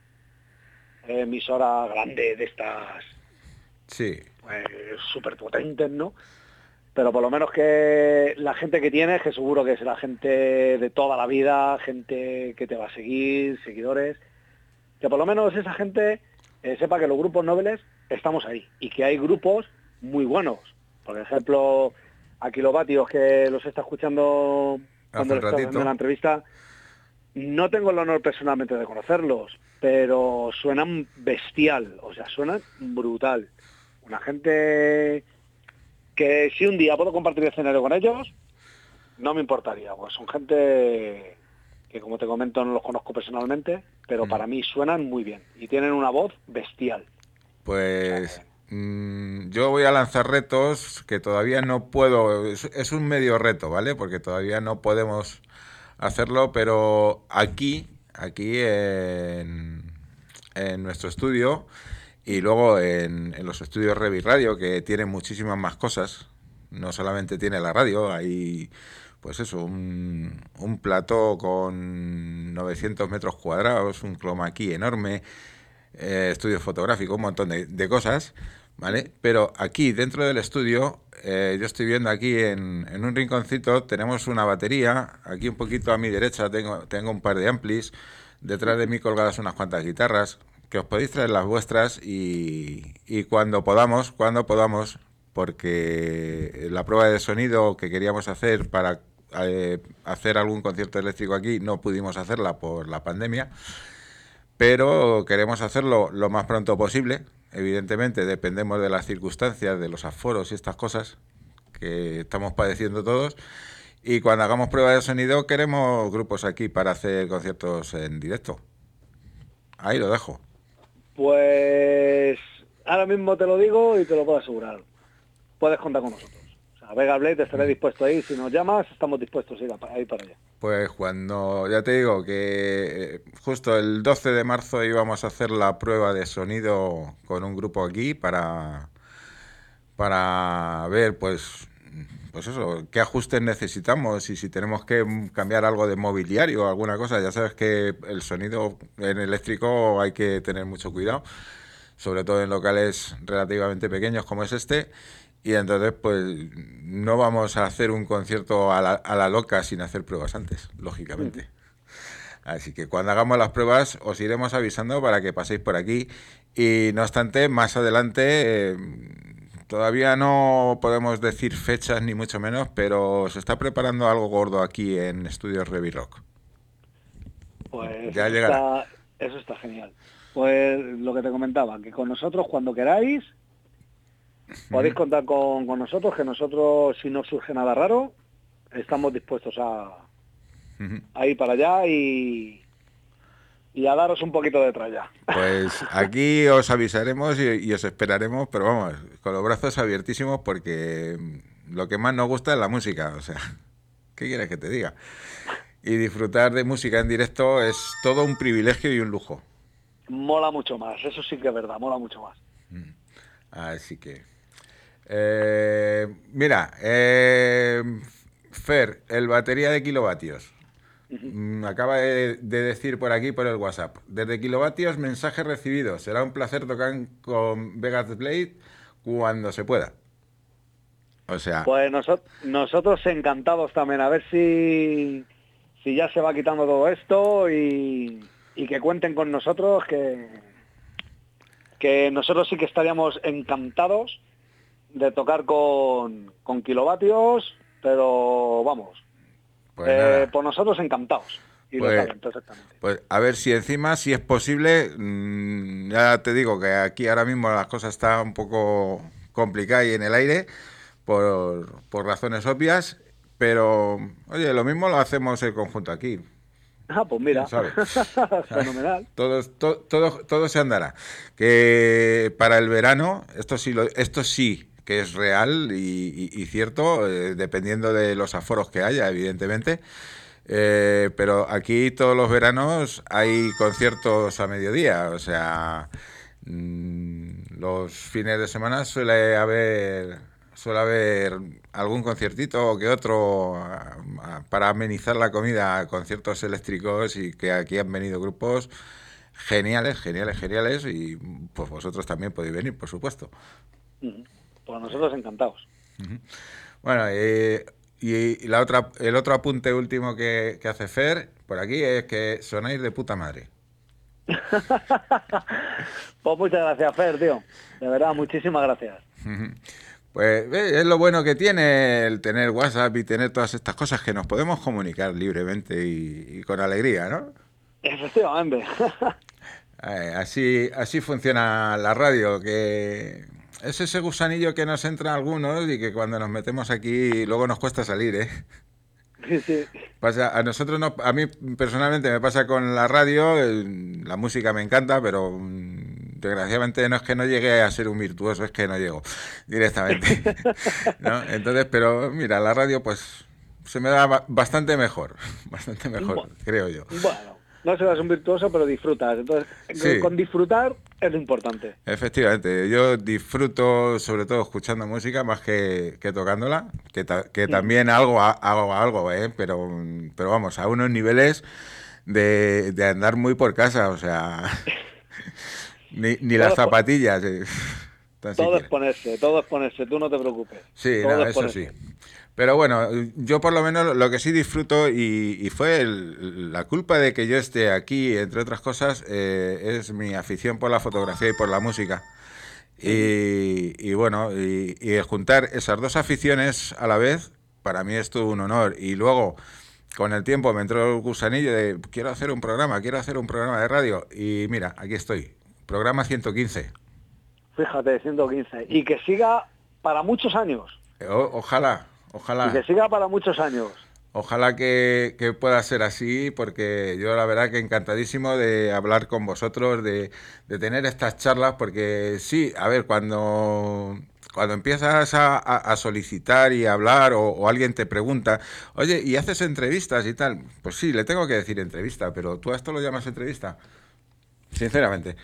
emisora grande de estas... Sí. Pues súper potentes, ¿no? Pero por lo menos que la gente que tienes, que seguro que es la gente de toda la vida, gente que te va a seguir, seguidores, que por lo menos esa gente sepa que los grupos nobles estamos ahí y que hay grupos muy buenos. Por ejemplo, a Kilovatios, que los está escuchando cuando les estoy haciendo la entrevista, no tengo el honor personalmente de conocerlos, pero suenan bestial, o sea, suenan brutal. Una gente que si un día puedo compartir escenario con ellos, no me importaría, pues son gente que, como te comento, no los conozco personalmente, pero para mí suenan muy bien y tienen una voz bestial. Pues yo voy a lanzar retos que todavía no puedo, es un medio reto, ¿vale? Porque todavía no podemos hacerlo, pero aquí en nuestro estudio y luego en los estudios Revi Radio, que tienen muchísimas más cosas, no solamente tiene la radio, hay pues eso, un plató con 900 metros cuadrados, un chroma key enorme, estudio fotográfico, un montón de cosas, ¿vale? Pero aquí dentro del estudio, yo estoy viendo aquí en un rinconcito, tenemos una batería, aquí un poquito a mi derecha tengo un par de amplis, detrás de mí colgadas unas cuantas guitarras, que os podéis traer las vuestras y cuando podamos, porque la prueba de sonido que queríamos hacer para hacer algún concierto eléctrico aquí no pudimos hacerla por la pandemia, pero queremos hacerlo lo más pronto posible. Evidentemente dependemos de las circunstancias, de los aforos y estas cosas que estamos padeciendo todos, y cuando hagamos prueba de sonido queremos grupos aquí para hacer conciertos en directo. Ahí lo dejo. Pues ahora mismo te lo digo y te lo puedo asegurar. Puedes contar con nosotros. O sea, Vega Blade estaré dispuesto ahí. Si nos llamas, estamos dispuestos a ir para allá. Pues cuando, ya te digo que justo el 12 de marzo íbamos a hacer la prueba de sonido con un grupo aquí para ver pues eso, qué ajustes necesitamos y si tenemos que cambiar algo de mobiliario o alguna cosa. Ya sabes que el sonido en eléctrico hay que tener mucho cuidado, sobre todo en locales relativamente pequeños como es este. y entonces pues no vamos a hacer un concierto a la loca sin hacer pruebas antes, lógicamente. Así que cuando hagamos las pruebas os iremos avisando para que paséis por aquí, y no obstante, más adelante todavía no podemos decir fechas ni mucho menos, pero se está preparando algo gordo aquí en Estudios Revirock. Pues ya llegará. Eso está genial. Pues lo que te comentaba, que con nosotros cuando queráis podéis contar con nosotros, que nosotros, si no surge nada raro, estamos dispuestos a ir para allá y a daros un poquito de tralla. Pues aquí os avisaremos y os esperaremos, pero vamos, con los brazos abiertísimos, porque lo que más nos gusta es la música, o sea, ¿qué quieres que te diga? Y disfrutar de música en directo es todo un privilegio y un lujo. Mola mucho más, eso sí que es verdad, mola mucho más. Así que... mira, Fer, el batería de kilovatios. Acaba de decir por aquí, por el WhatsApp: desde Kilovatios, mensaje recibido. Será un placer tocar con Vegas Blade cuando se pueda. O sea... Pues nosotros encantados también, a ver si ya se va quitando todo esto y que cuenten con nosotros, que nosotros sí que estaríamos encantados de tocar con Kilovatios, pero vamos, pues por nosotros encantados. Y pues, lo saben perfectamente. Pues a ver si encima, si es posible, ya te digo que aquí ahora mismo las cosas están un poco complicadas y en el aire por razones obvias, pero oye, lo mismo lo hacemos el conjunto aquí. Ah, pues mira, ¿sabes? Fenomenal. Todo se andará. Que para el verano, esto sí que es real y cierto, dependiendo de los aforos que haya, evidentemente. Pero aquí todos los veranos hay conciertos a mediodía, o sea, los fines de semana suele haber algún conciertito o que otro para amenizar la comida, conciertos eléctricos, y que aquí han venido grupos geniales, y pues vosotros también podéis venir, por supuesto. Pues nosotros encantados. Bueno, y el otro apunte último que hace Fer por aquí es que sonáis de puta madre. Pues muchas gracias, Fer, tío. De verdad, muchísimas gracias. Pues es lo bueno que tiene el tener WhatsApp y tener todas estas cosas, que nos podemos comunicar libremente y con alegría, ¿no? Efectivamente. Así funciona la radio, que es ese gusanillo que nos entra a algunos y que cuando nos metemos aquí luego nos cuesta salir, ¿eh? Sí. Pasa, a nosotros no, a mí personalmente me pasa con la radio, la música me encanta, pero desgraciadamente no es que no llegue a ser un virtuoso, es que no llego directamente, ¿no? Entonces, pero mira, la radio pues se me da bastante mejor, bueno, creo yo. Bueno, no serás un virtuoso, pero disfrutas. Entonces, sí, con disfrutar es lo importante. Efectivamente, yo disfruto sobre todo escuchando música más que tocándola, que también hago algo, pero vamos, a unos niveles de andar muy por casa, o sea, ni las zapatillas. Todo es ponerse, tú no te preocupes. Sí, no, eso sí. Pero bueno, yo por lo menos lo que sí disfruto, y fue la culpa de que yo esté aquí, entre otras cosas, es mi afición por la fotografía y por la música. Y bueno, y juntar esas dos aficiones a la vez, para mí es todo un honor. Y luego, con el tiempo, me entró el gusanillo de quiero hacer un programa de radio. Y mira, aquí estoy, programa 115. Fíjate, 115. Y que siga para muchos años. Ojalá. Y que siga para muchos años. Ojalá que pueda ser así, porque yo la verdad que encantadísimo de hablar con vosotros, de tener estas charlas, porque sí, a ver, cuando empiezas a solicitar y a hablar, o alguien te pregunta, oye, ¿y haces entrevistas y tal? Pues sí, le tengo que decir entrevista, pero ¿tú a esto lo llamas entrevista? Sinceramente.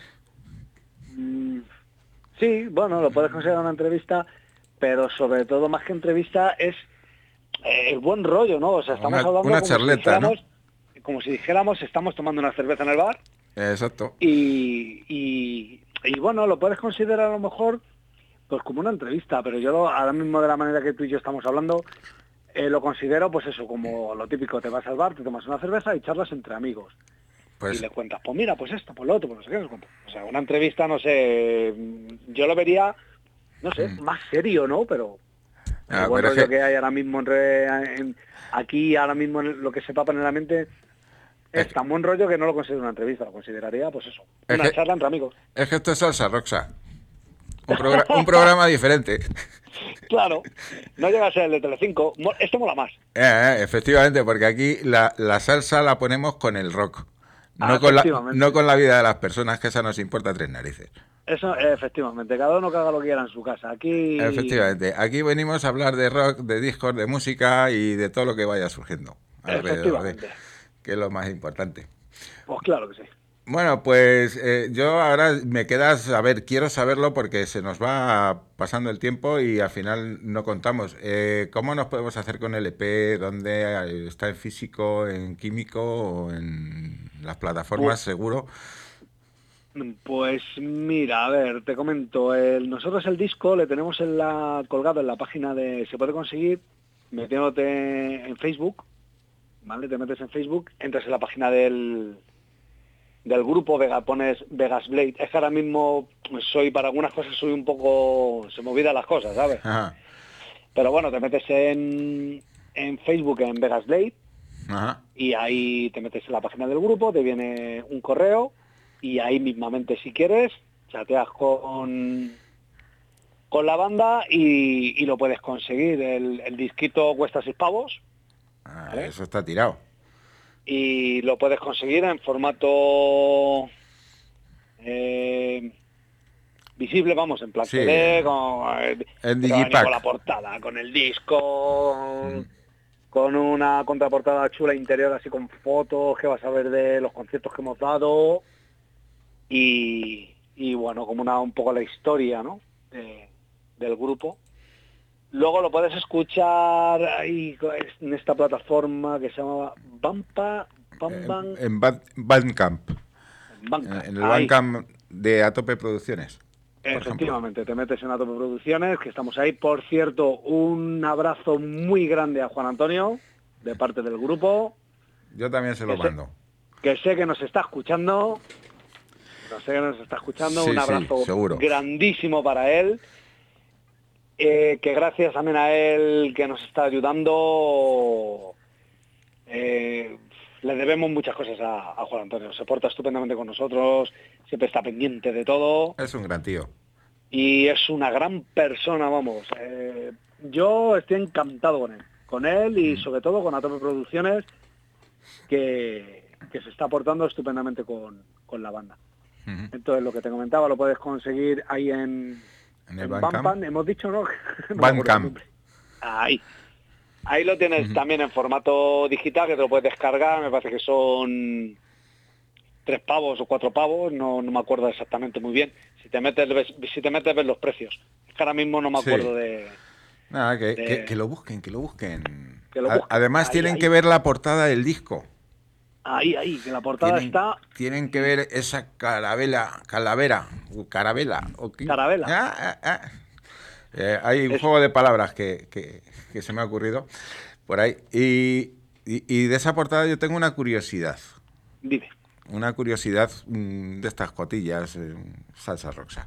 Sí, bueno, lo puedes considerar una entrevista, pero sobre todo, más que entrevista, es el buen rollo, ¿no? O sea, estamos hablando una charleta, como si dijéramos, estamos tomando una cerveza en el bar. Exacto. Y bueno, lo puedes considerar a lo mejor pues como una entrevista, pero yo ahora mismo de la manera que tú y yo estamos hablando, lo considero pues eso, como lo típico, te vas al bar, te tomas una cerveza y charlas entre amigos. Pues y le cuentas, pues mira, pues esto, pues lo otro, pues no sé qué, no sé cuánto. O sea, una entrevista, no sé, yo lo vería, no sé, más serio, ¿no? Pero el buen rollo que hay ahora mismo aquí, ahora mismo lo que se papa en la mente, es tan buen rollo que no lo considero una entrevista, lo consideraría, pues eso, una charla entre amigos. Es que esto es Salsa Roxa. Un programa diferente. Claro, no llega a ser el de Telecinco, esto mola más. Efectivamente, porque aquí la salsa la ponemos con el rock, no con la vida de las personas, que esa nos importa tres narices. Eso, efectivamente, cada uno que haga lo que quiera en su casa. Aquí... Efectivamente, aquí venimos a hablar de rock, de discos, de música y de todo lo que vaya surgiendo alrededor, que es lo más importante. Pues claro que sí. Bueno, pues yo ahora me quedas, a ver, quiero saberlo porque se nos va pasando el tiempo y al final no contamos. ¿Cómo nos podemos hacer con el EP? ¿Dónde está en físico, en químico o en las plataformas, seguro? Pues mira, a ver, te comento. Nosotros el disco le tenemos colgado en la página de... Se puede conseguir metiéndote en Facebook, ¿vale? Te metes en Facebook, entras en la página del grupo, pones Vegas Blade. Es que ahora mismo para algunas cosas soy un poco... Se me olvidan las cosas, ¿sabes? Ajá. Pero bueno, te metes en Facebook en Vegas Blade. Ajá. Y ahí te metes en la página del grupo, te viene un correo y ahí mismamente, si quieres, chateas con la banda y lo puedes conseguir. El disquito cuesta 6 pavos. ¿Vale? Eso está tirado. Y lo puedes conseguir en formato visible, vamos, en plan CD, en Digipack, con la portada, con el disco, con una contraportada chula interior, así con fotos que vas a ver de los conciertos que hemos dado y bueno, como un poco la historia, ¿no? Del grupo. Luego lo puedes escuchar ahí en esta plataforma que se llama en Bandcamp. En el Bandcamp de Atope Producciones. Efectivamente, te metes en Atope Producciones, que estamos ahí. Por cierto, un abrazo muy grande a Juan Antonio, de parte del grupo. Yo también se lo mando. Que sé que nos está escuchando. Un abrazo grandísimo para él. Que gracias también a él que nos está ayudando, le debemos muchas cosas a Juan Antonio. Se porta estupendamente con nosotros, siempre está pendiente de todo. Es un gran tío. Y es una gran persona, vamos. Yo estoy encantado con él y sobre todo con Atope Producciones, que se está portando estupendamente con la banda. Entonces, lo que te comentaba, lo puedes conseguir ahí en el Bandcamp. Hemos dicho, ¿no? Bandcamp. Ahí lo tienes también en formato digital, que te lo puedes descargar. Me parece que son 3 pavos o 4 pavos, no me acuerdo exactamente muy bien. Si te metes ves los precios. Es que ahora mismo no me acuerdo de... Nada, que lo busquen. Además tienen que ver la portada del disco. Ahí, que la portada está... Tienen que ver esa carabela. Hay un juego de palabras que se me ha ocurrido por ahí. Y de esa portada yo tengo una curiosidad. Dime. Una curiosidad de estas cotillas, Salsa Roxa.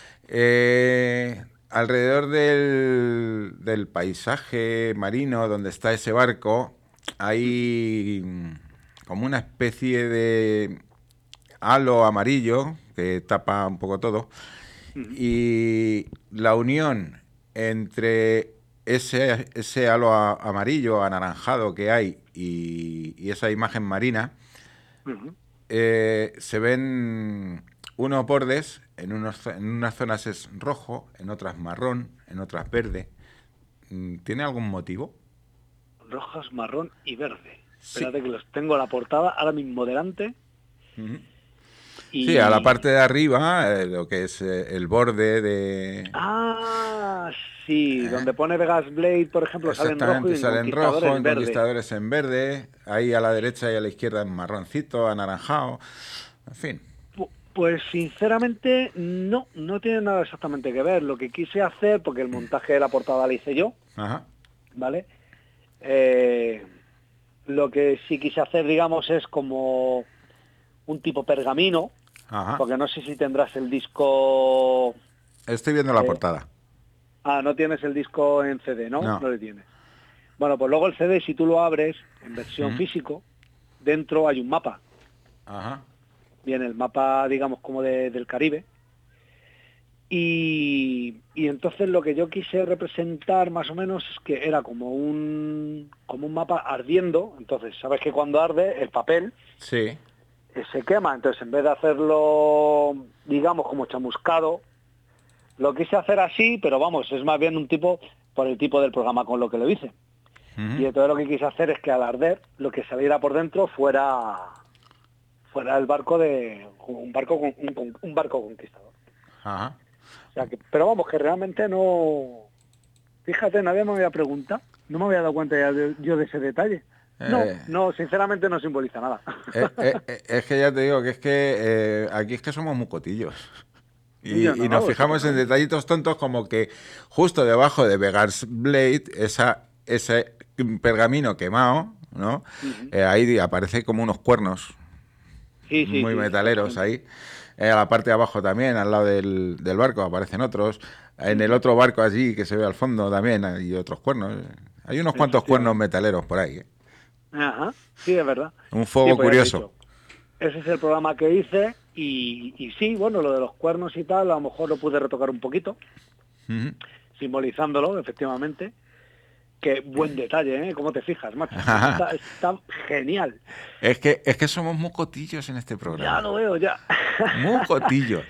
Alrededor del paisaje marino donde está ese barco hay como una especie de halo amarillo que tapa un poco todo, y la unión entre ese halo amarillo anaranjado que hay y esa imagen marina, se ven unos bordes, en unas zonas es rojo, en otras marrón, en otras verde. ¿Tiene algún motivo? Rojas, marrón y verde. Sí. Espérate que los tengo a la portada ahora mismo delante. Sí, a la parte de arriba, lo que es el borde de... Sí, donde pone Vegas Blade, por ejemplo, salen rojo y salen rojo, en Conquistadores en verde, ahí a la derecha y a la izquierda en marroncito, anaranjado, en fin. Pues sinceramente no tiene nada exactamente que ver. Lo que quise hacer, porque el montaje de la portada la hice yo, Ajá. ¿vale? Lo que sí quise hacer, digamos, es como un tipo pergamino, Ajá. porque no sé si tendrás el disco... Estoy viendo la portada. Ah, no tienes el disco en CD, ¿no? No. No le tienes. Bueno, pues luego el CD, si tú lo abres en versión físico, dentro hay un mapa. Ajá. Viene el mapa, digamos, como del Caribe. Y entonces lo que yo quise representar más o menos es que era como un mapa ardiendo. Entonces, sabes que cuando arde el papel Sí. se quema. Entonces, en vez de hacerlo, digamos, como chamuscado, lo quise hacer así, pero vamos, es más bien un tipo, por el tipo del programa con lo que lo hice. Y entonces lo que quise hacer es que al arder, lo que saliera por dentro fuera el barco un barco conquistador. Ajá. O sea que, pero vamos, que realmente no... Fíjate, nadie me había preguntado, no me había dado cuenta yo de ese detalle. No, sinceramente no simboliza nada. Es que ya te digo que es que aquí es que somos muy cotillos. Y nos fijamos en detallitos tontos como que justo debajo de Vegas Blade, ese pergamino quemado, ¿no? Ahí aparece como unos cuernos muy metaleros ahí. A la parte de abajo también, al lado del barco, aparecen otros. En el otro barco allí que se ve al fondo también hay otros cuernos. Hay unos cuantos cuernos metaleros por ahí. Ajá, sí, es verdad. Un fuego curioso. Ese es el programa que hice y sí, bueno, lo de los cuernos y tal, a lo mejor lo pude retocar un poquito, simbolizándolo, efectivamente. Que buen detalle, ¿eh? ¿Cómo te fijas, macho? Está genial. Es que somos muy cotillos en este programa. Ya lo veo, ya. Muy cotillos.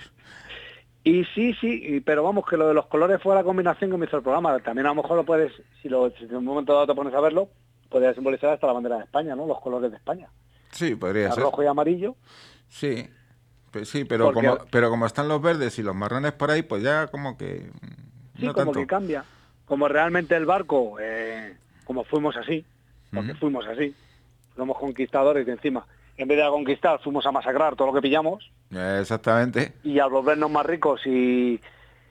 Y sí, pero vamos, que lo de los colores fue la combinación que me hizo el programa. También a lo mejor lo puedes, si en un momento dado te pones a verlo, podría simbolizar hasta la bandera de España, ¿no? Los colores de España. Sí, podría ser. Rojo y amarillo. Sí, pero como están los verdes y los marrones por ahí, pues ya como que... Sí, no como tanto. que cambia. Como realmente el barco, como fuimos así, porque fuimos así, somos conquistadores y encima, en vez de a conquistar, fuimos a masacrar todo lo que pillamos. Exactamente. Y a volvernos más ricos y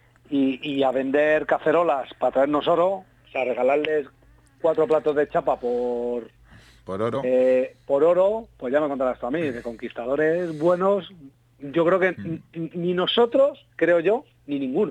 a vender cacerolas para traernos oro, o sea, regalarles 4 platos de chapa por oro. Por oro, pues ya me contarás tú a mí, de conquistadores buenos, yo creo que ni nosotros, creo yo, ni ninguno.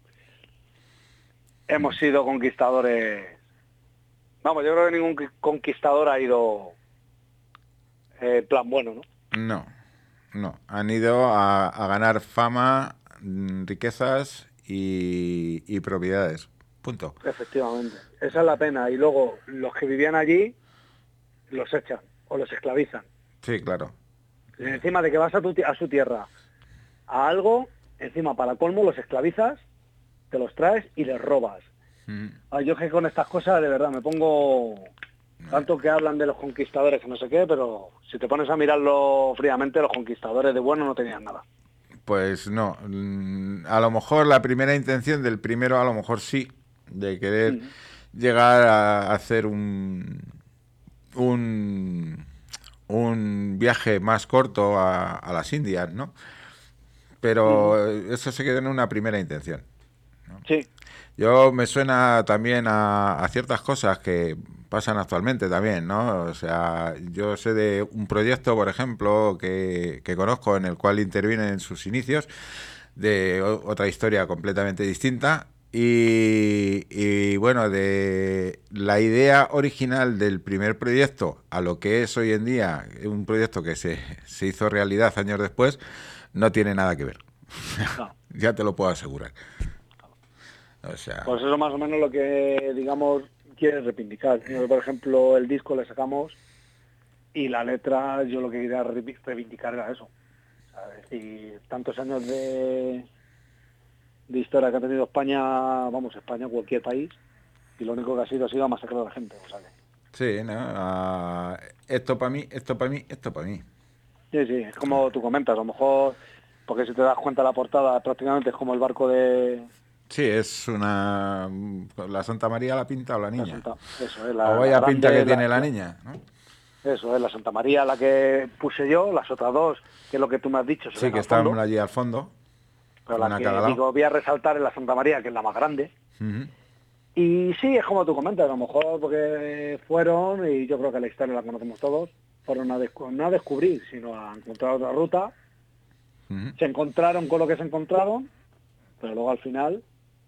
Hemos sido conquistadores. Vamos, yo creo que ningún conquistador ha ido en plan bueno, ¿no? No. Han ido a ganar fama, riquezas y propiedades. Punto. Efectivamente. Esa es la pena. Y luego, los que vivían allí, los echan o los esclavizan. Sí, claro. Y encima de que vas a su tierra a algo, encima para colmo los esclavizas, te los traes y les robas. Yo que con estas cosas de verdad me pongo... Tanto que hablan de los conquistadores que no sé qué, pero si te pones a mirarlo fríamente, los conquistadores de bueno no tenían nada. Pues no. A lo mejor la primera intención del primero, a lo mejor sí, de querer llegar a hacer un viaje más corto a las Indias, ¿no? Pero eso se queda en una primera intención, ¿no? Sí. Yo me suena también a ciertas cosas que pasan actualmente también, ¿no? O sea, yo sé de un proyecto, por ejemplo, que conozco, en el cual interviene en sus inicios, de otra historia completamente distinta. Y bueno, de la idea original del primer proyecto a lo que es hoy en día, un proyecto que se hizo realidad años después, no tiene nada que ver. No. Ya te lo puedo asegurar. O sea... Pues eso más o menos lo que, digamos, quiere reivindicar. Por ejemplo, el disco le sacamos y la letra, yo lo que quería reivindicar era eso. O sea, es decir, tantos años de historia que ha tenido España, vamos, España, cualquier país, y lo único que ha sido a masacrar a la gente, o sea que... Sí, ¿no? Esto para mí, esto para mí, esto para mí. Sí, es como tú comentas, a lo mejor, porque si te das cuenta la portada prácticamente es como el barco de... Sí, es una... La Santa María la pinta o la niña. Eso es, o vaya pinta que tiene la niña, ¿no? Eso es la Santa María, la que puse yo, las otras dos, que es lo que tú me has dicho. se Sí, ven que al están fondo, allí al fondo. pero una la a que cada lado. digo voy a resaltar es la Santa María, que es la más grande. Ujú. Y sí, es como tú comentas, a lo mejor porque fueron, y yo creo que la historia la conocemos todos, fueron no a descubrir, sino a encontrar otra ruta. Ujú. Se encontraron con lo que se encontraron, pero luego al final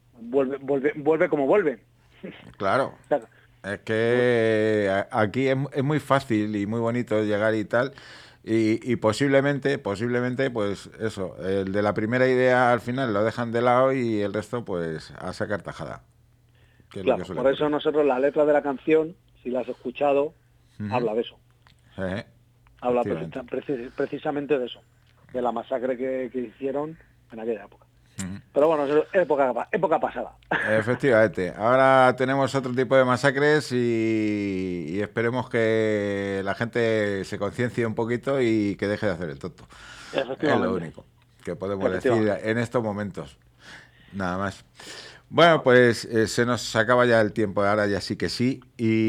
vuelve como vuelve. Claro. O sea, Es que aquí es muy fácil y muy bonito llegar y tal. Y posiblemente, pues eso, el de la primera idea al final lo dejan de lado y el resto, pues, a sacar tajada. Que es lo claro, que suele por eso ocurrir. nosotros la letra de la canción, si la has escuchado, Ujú. habla de eso. Habla Efectivamente. precisamente de eso, de la masacre que hicieron en aquella época. Ujú. Pero bueno, eso es época pasada. Efectivamente. Ahora tenemos otro tipo de masacres y esperemos que la gente se conciencie un poquito y que deje de hacer el tonto. Es lo Efectivamente. único que podemos decir Efectivamente. en estos momentos. Nada más. Bueno, pues se nos acaba ya el tiempo, ahora ya sí que sí.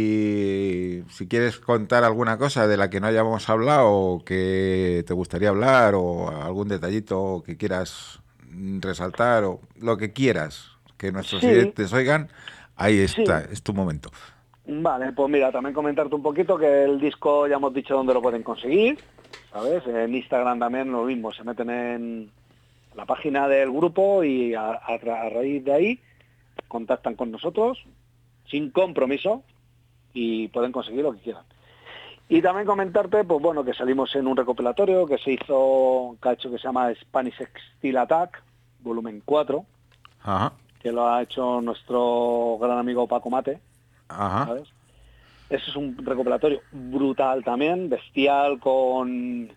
Y si quieres contar alguna cosa de la que no hayamos hablado o que te gustaría hablar o algún detallito que quieras resaltar o lo que quieras que nuestros Sí, oyentes oigan, ahí está, sí. es tu momento. Vale, pues mira, también comentarte un poquito que el disco ya hemos dicho dónde lo pueden conseguir, ¿sabes? En Instagram también lo mismo, se meten en la página del grupo y a raíz de ahí contactan con nosotros sin compromiso y pueden conseguir lo que quieran. Y también comentarte, pues bueno, que salimos en un recopilatorio que se hizo, que ha hecho, que se llama Spanish Steel Attack, volumen 4, Ajá, que lo ha hecho nuestro gran amigo Paco Mate, ajá. ¿sabes? Ese es un recopilatorio brutal también, bestial, con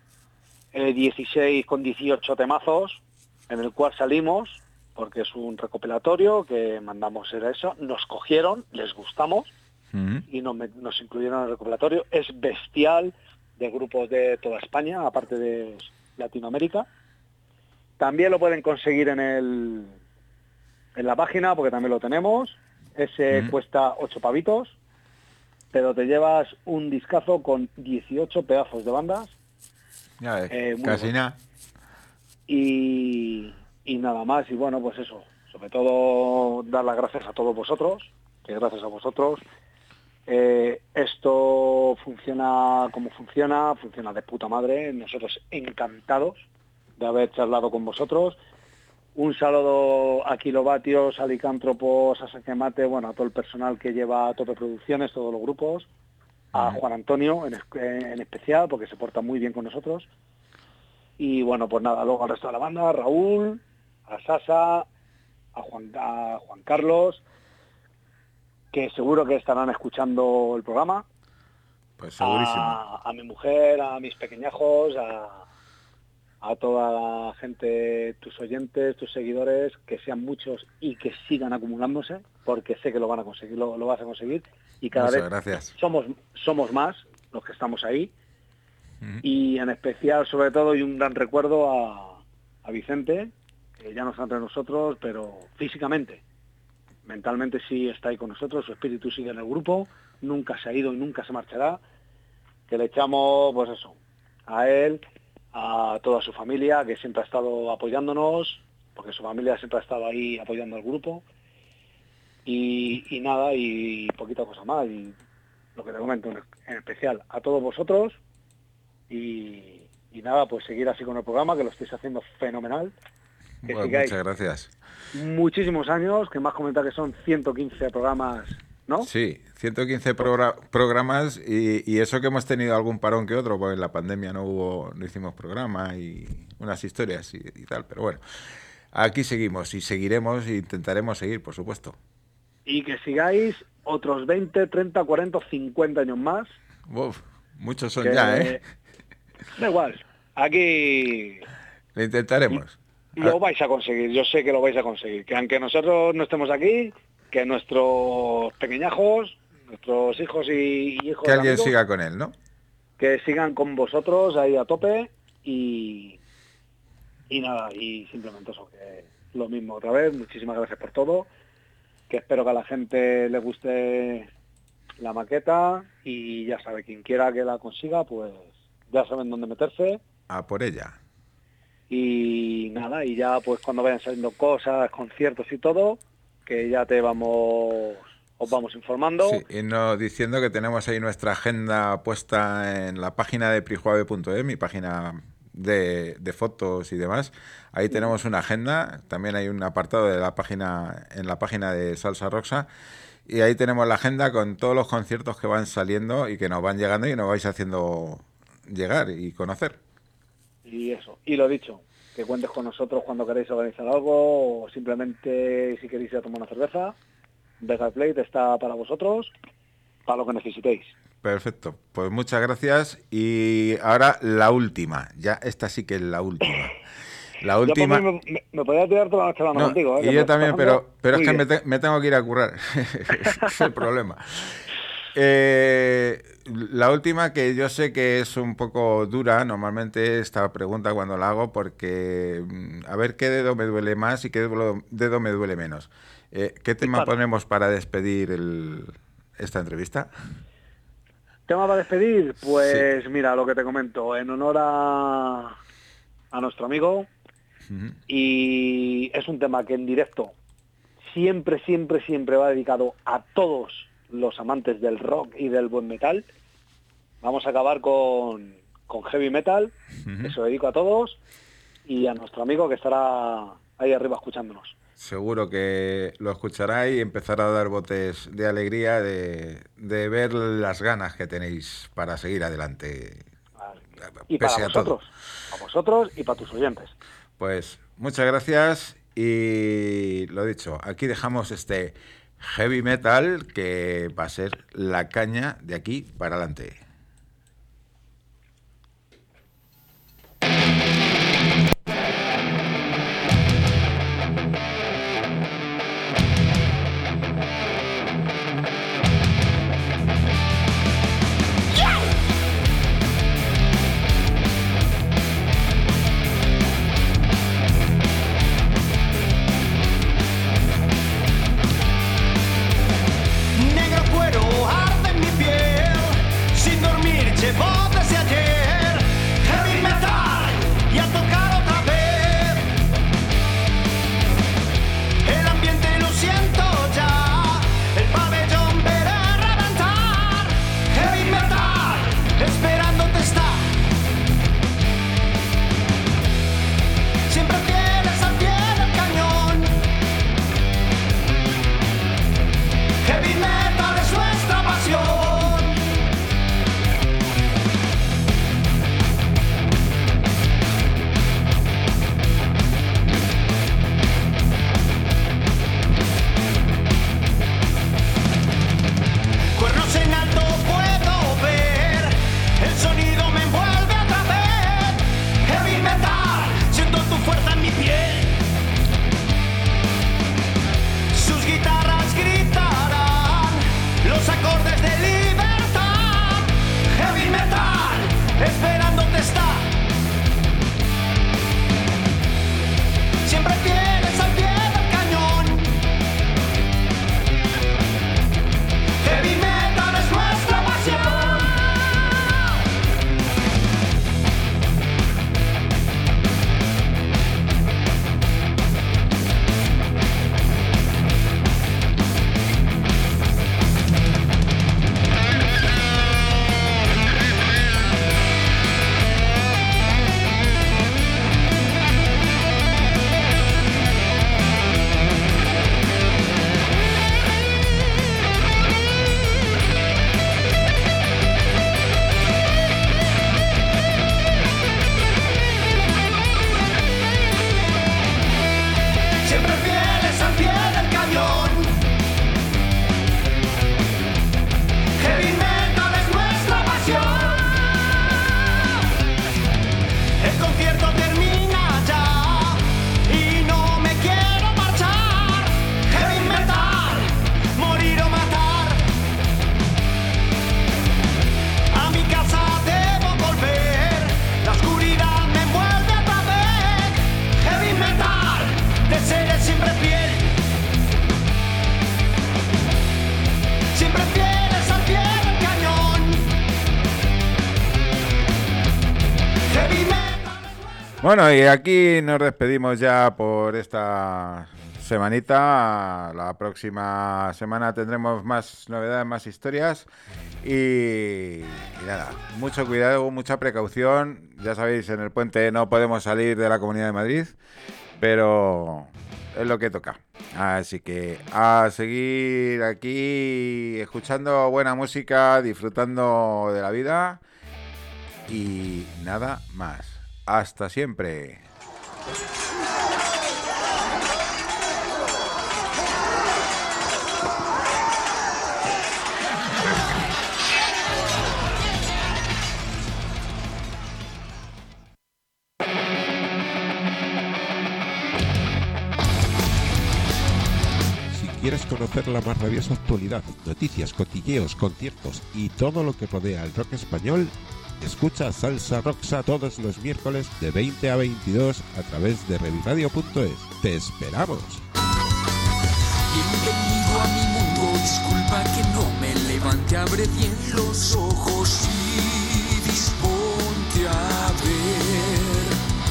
16, con 18 temazos, en el cual salimos, porque es un recopilatorio que mandamos era eso, nos cogieron, les gustamos, Ujú. y nos incluyeron en el recopilatorio. Es bestial, de grupos de toda España, aparte de Latinoamérica. También lo pueden conseguir en la página, porque también lo tenemos. Ese cuesta 8 pavitos, pero te llevas un discazo con 18 pedazos de bandas. Ya ves, Muy casi bueno. nada. Y nada más. Y bueno, pues eso. Sobre todo dar las gracias a todos vosotros, que gracias a vosotros esto funciona como funciona de puta madre. Nosotros encantados de haber charlado con vosotros. Un saludo a Kilovatios, a Licántropos, a Saquemate, bueno, a todo el personal que lleva a Tope Producciones, todos los grupos, a Juan Antonio en especial, porque se porta muy bien con nosotros. Y bueno, pues nada, luego al resto de la banda, a Raúl, a Sasa, a Juan Carlos, que seguro que estarán escuchando el programa, Pues segurísimo. a mi mujer, a mis pequeñajos, a toda la gente, tus oyentes, tus seguidores, que sean muchos y que sigan acumulándose, porque sé que lo van a conseguir, lo vas a conseguir, y cada Muchas vez gracias. somos más los que estamos ahí, y en especial, sobre todo, y un gran recuerdo a Vicente, que ya no está entre nosotros, pero físicamente, mentalmente sí está ahí con nosotros, su espíritu sigue en el grupo, nunca se ha ido y nunca se marchará, que le echamos, pues eso, a él, a toda su familia, que siempre ha estado apoyándonos, porque su familia siempre ha estado ahí apoyando al grupo, y nada, y poquita cosa más, y lo que te comento, en especial a todos vosotros, y nada, pues seguir así con el programa, que lo estáis haciendo fenomenal, que Bueno, sigáis muchas gracias. muchísimos años, que más comentar que son 115 programas, ¿no? Sí, 115 programas y eso que hemos tenido algún parón que otro, porque en la pandemia no hicimos programa y unas historias y tal, pero bueno, aquí seguimos y seguiremos e intentaremos seguir, por supuesto. Y que sigáis otros 20, 30, 40, 50 años más. Uf, muchos son que ya, ¿eh? Da igual, aquí Lo intentaremos. lo vais a conseguir, yo sé que lo vais a conseguir, que aunque nosotros no estemos aquí, que nuestros pequeñajos, nuestros hijos y hijos Que de alguien amigos, siga con él, ¿no? que sigan con vosotros ahí a tope y nada, y simplemente eso, que lo mismo otra vez, muchísimas gracias por todo, que espero que a la gente le guste la maqueta, y ya sabe, quien quiera que la consiga, pues ya saben dónde meterse. A por ella. Y nada, y ya pues cuando vayan saliendo cosas, conciertos y todo, que ya os vamos informando. Sí, y no diciendo que tenemos ahí nuestra agenda puesta en la página de prijuave.es, mi página de fotos y demás. Ahí tenemos una agenda, también hay un apartado de la página en la página de Salsa Roxa, y ahí tenemos la agenda con todos los conciertos que van saliendo y que nos van llegando y nos vais haciendo llegar y conocer. Y eso, y lo dicho, que cuentes con nosotros cuando queréis organizar algo, o simplemente si queréis ir a tomar una cerveza. Vegas Blade está para vosotros, para lo que necesitéis. Perfecto, pues muchas gracias. Y ahora la última, ya esta sí que es la última. La última... Yo por mí me podía tirar toda la noche hablando contigo. Y yo también, pero es que me me tengo que ir a currar. Es el problema. La última, que yo sé que es un poco dura, normalmente esta pregunta cuando la hago, porque a ver qué dedo me duele más y qué dedo me duele menos. ¿Qué tema ponemos para despedir esta entrevista? ¿Tema para despedir? Pues sí. Mira, lo que te comento, en honor a nuestro amigo, y es un tema que en directo siempre va dedicado a todos los amantes del rock y del buen metal. Vamos a acabar con heavy metal, que se lo dedico a todos, y a nuestro amigo que estará ahí arriba escuchándonos. Seguro que lo escuchará y empezará a dar botes de alegría de ver las ganas que tenéis para seguir adelante. Vale. Y para vosotros y para tus oyentes. Pues muchas gracias y lo dicho, aquí dejamos este heavy metal que va a ser la caña de aquí para adelante. Negro cuero arde en mi piel, si no Bueno, y aquí nos despedimos ya por esta semanita. La próxima semana tendremos más novedades, más historias. Y nada, mucho cuidado, mucha precaución. Ya sabéis, en el puente no podemos salir de la Comunidad de Madrid, pero es lo que toca. Así que a seguir aquí escuchando buena música, disfrutando de la vida y nada más. Hasta siempre. Si quieres conocer la más rabiosa actualidad, noticias, cotilleos, conciertos y todo lo que rodea al rock español, escucha Salsa Roxa todos los miércoles de 20 a 22 a través de revirradio.es. ¡Te esperamos! Bienvenido a mi mundo, disculpa que no me levante, abre bien los ojos y disponte a ver.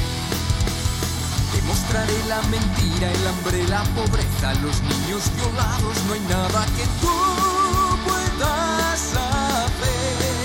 Te mostraré la mentira, el hambre, la pobreza, los niños violados, no hay nada que tú puedas hacer.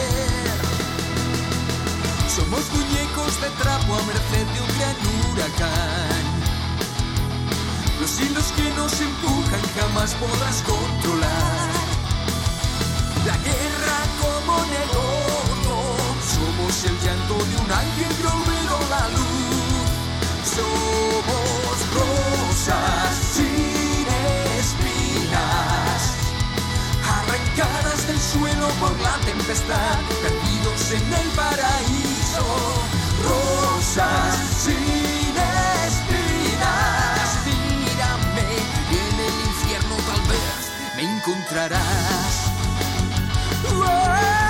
Somos muñecos de trapo a merced de un gran huracán. Los hilos que nos empujan jamás podrás controlar. La guerra como negocio. Somos el llanto de un ángel que olvidó la luz. Somos rosas sin espinas, arrancadas del suelo por la tempestad, perdidos en el paraíso. Rosas sin espinas. Mírame, en el infierno tal vez me encontrarás.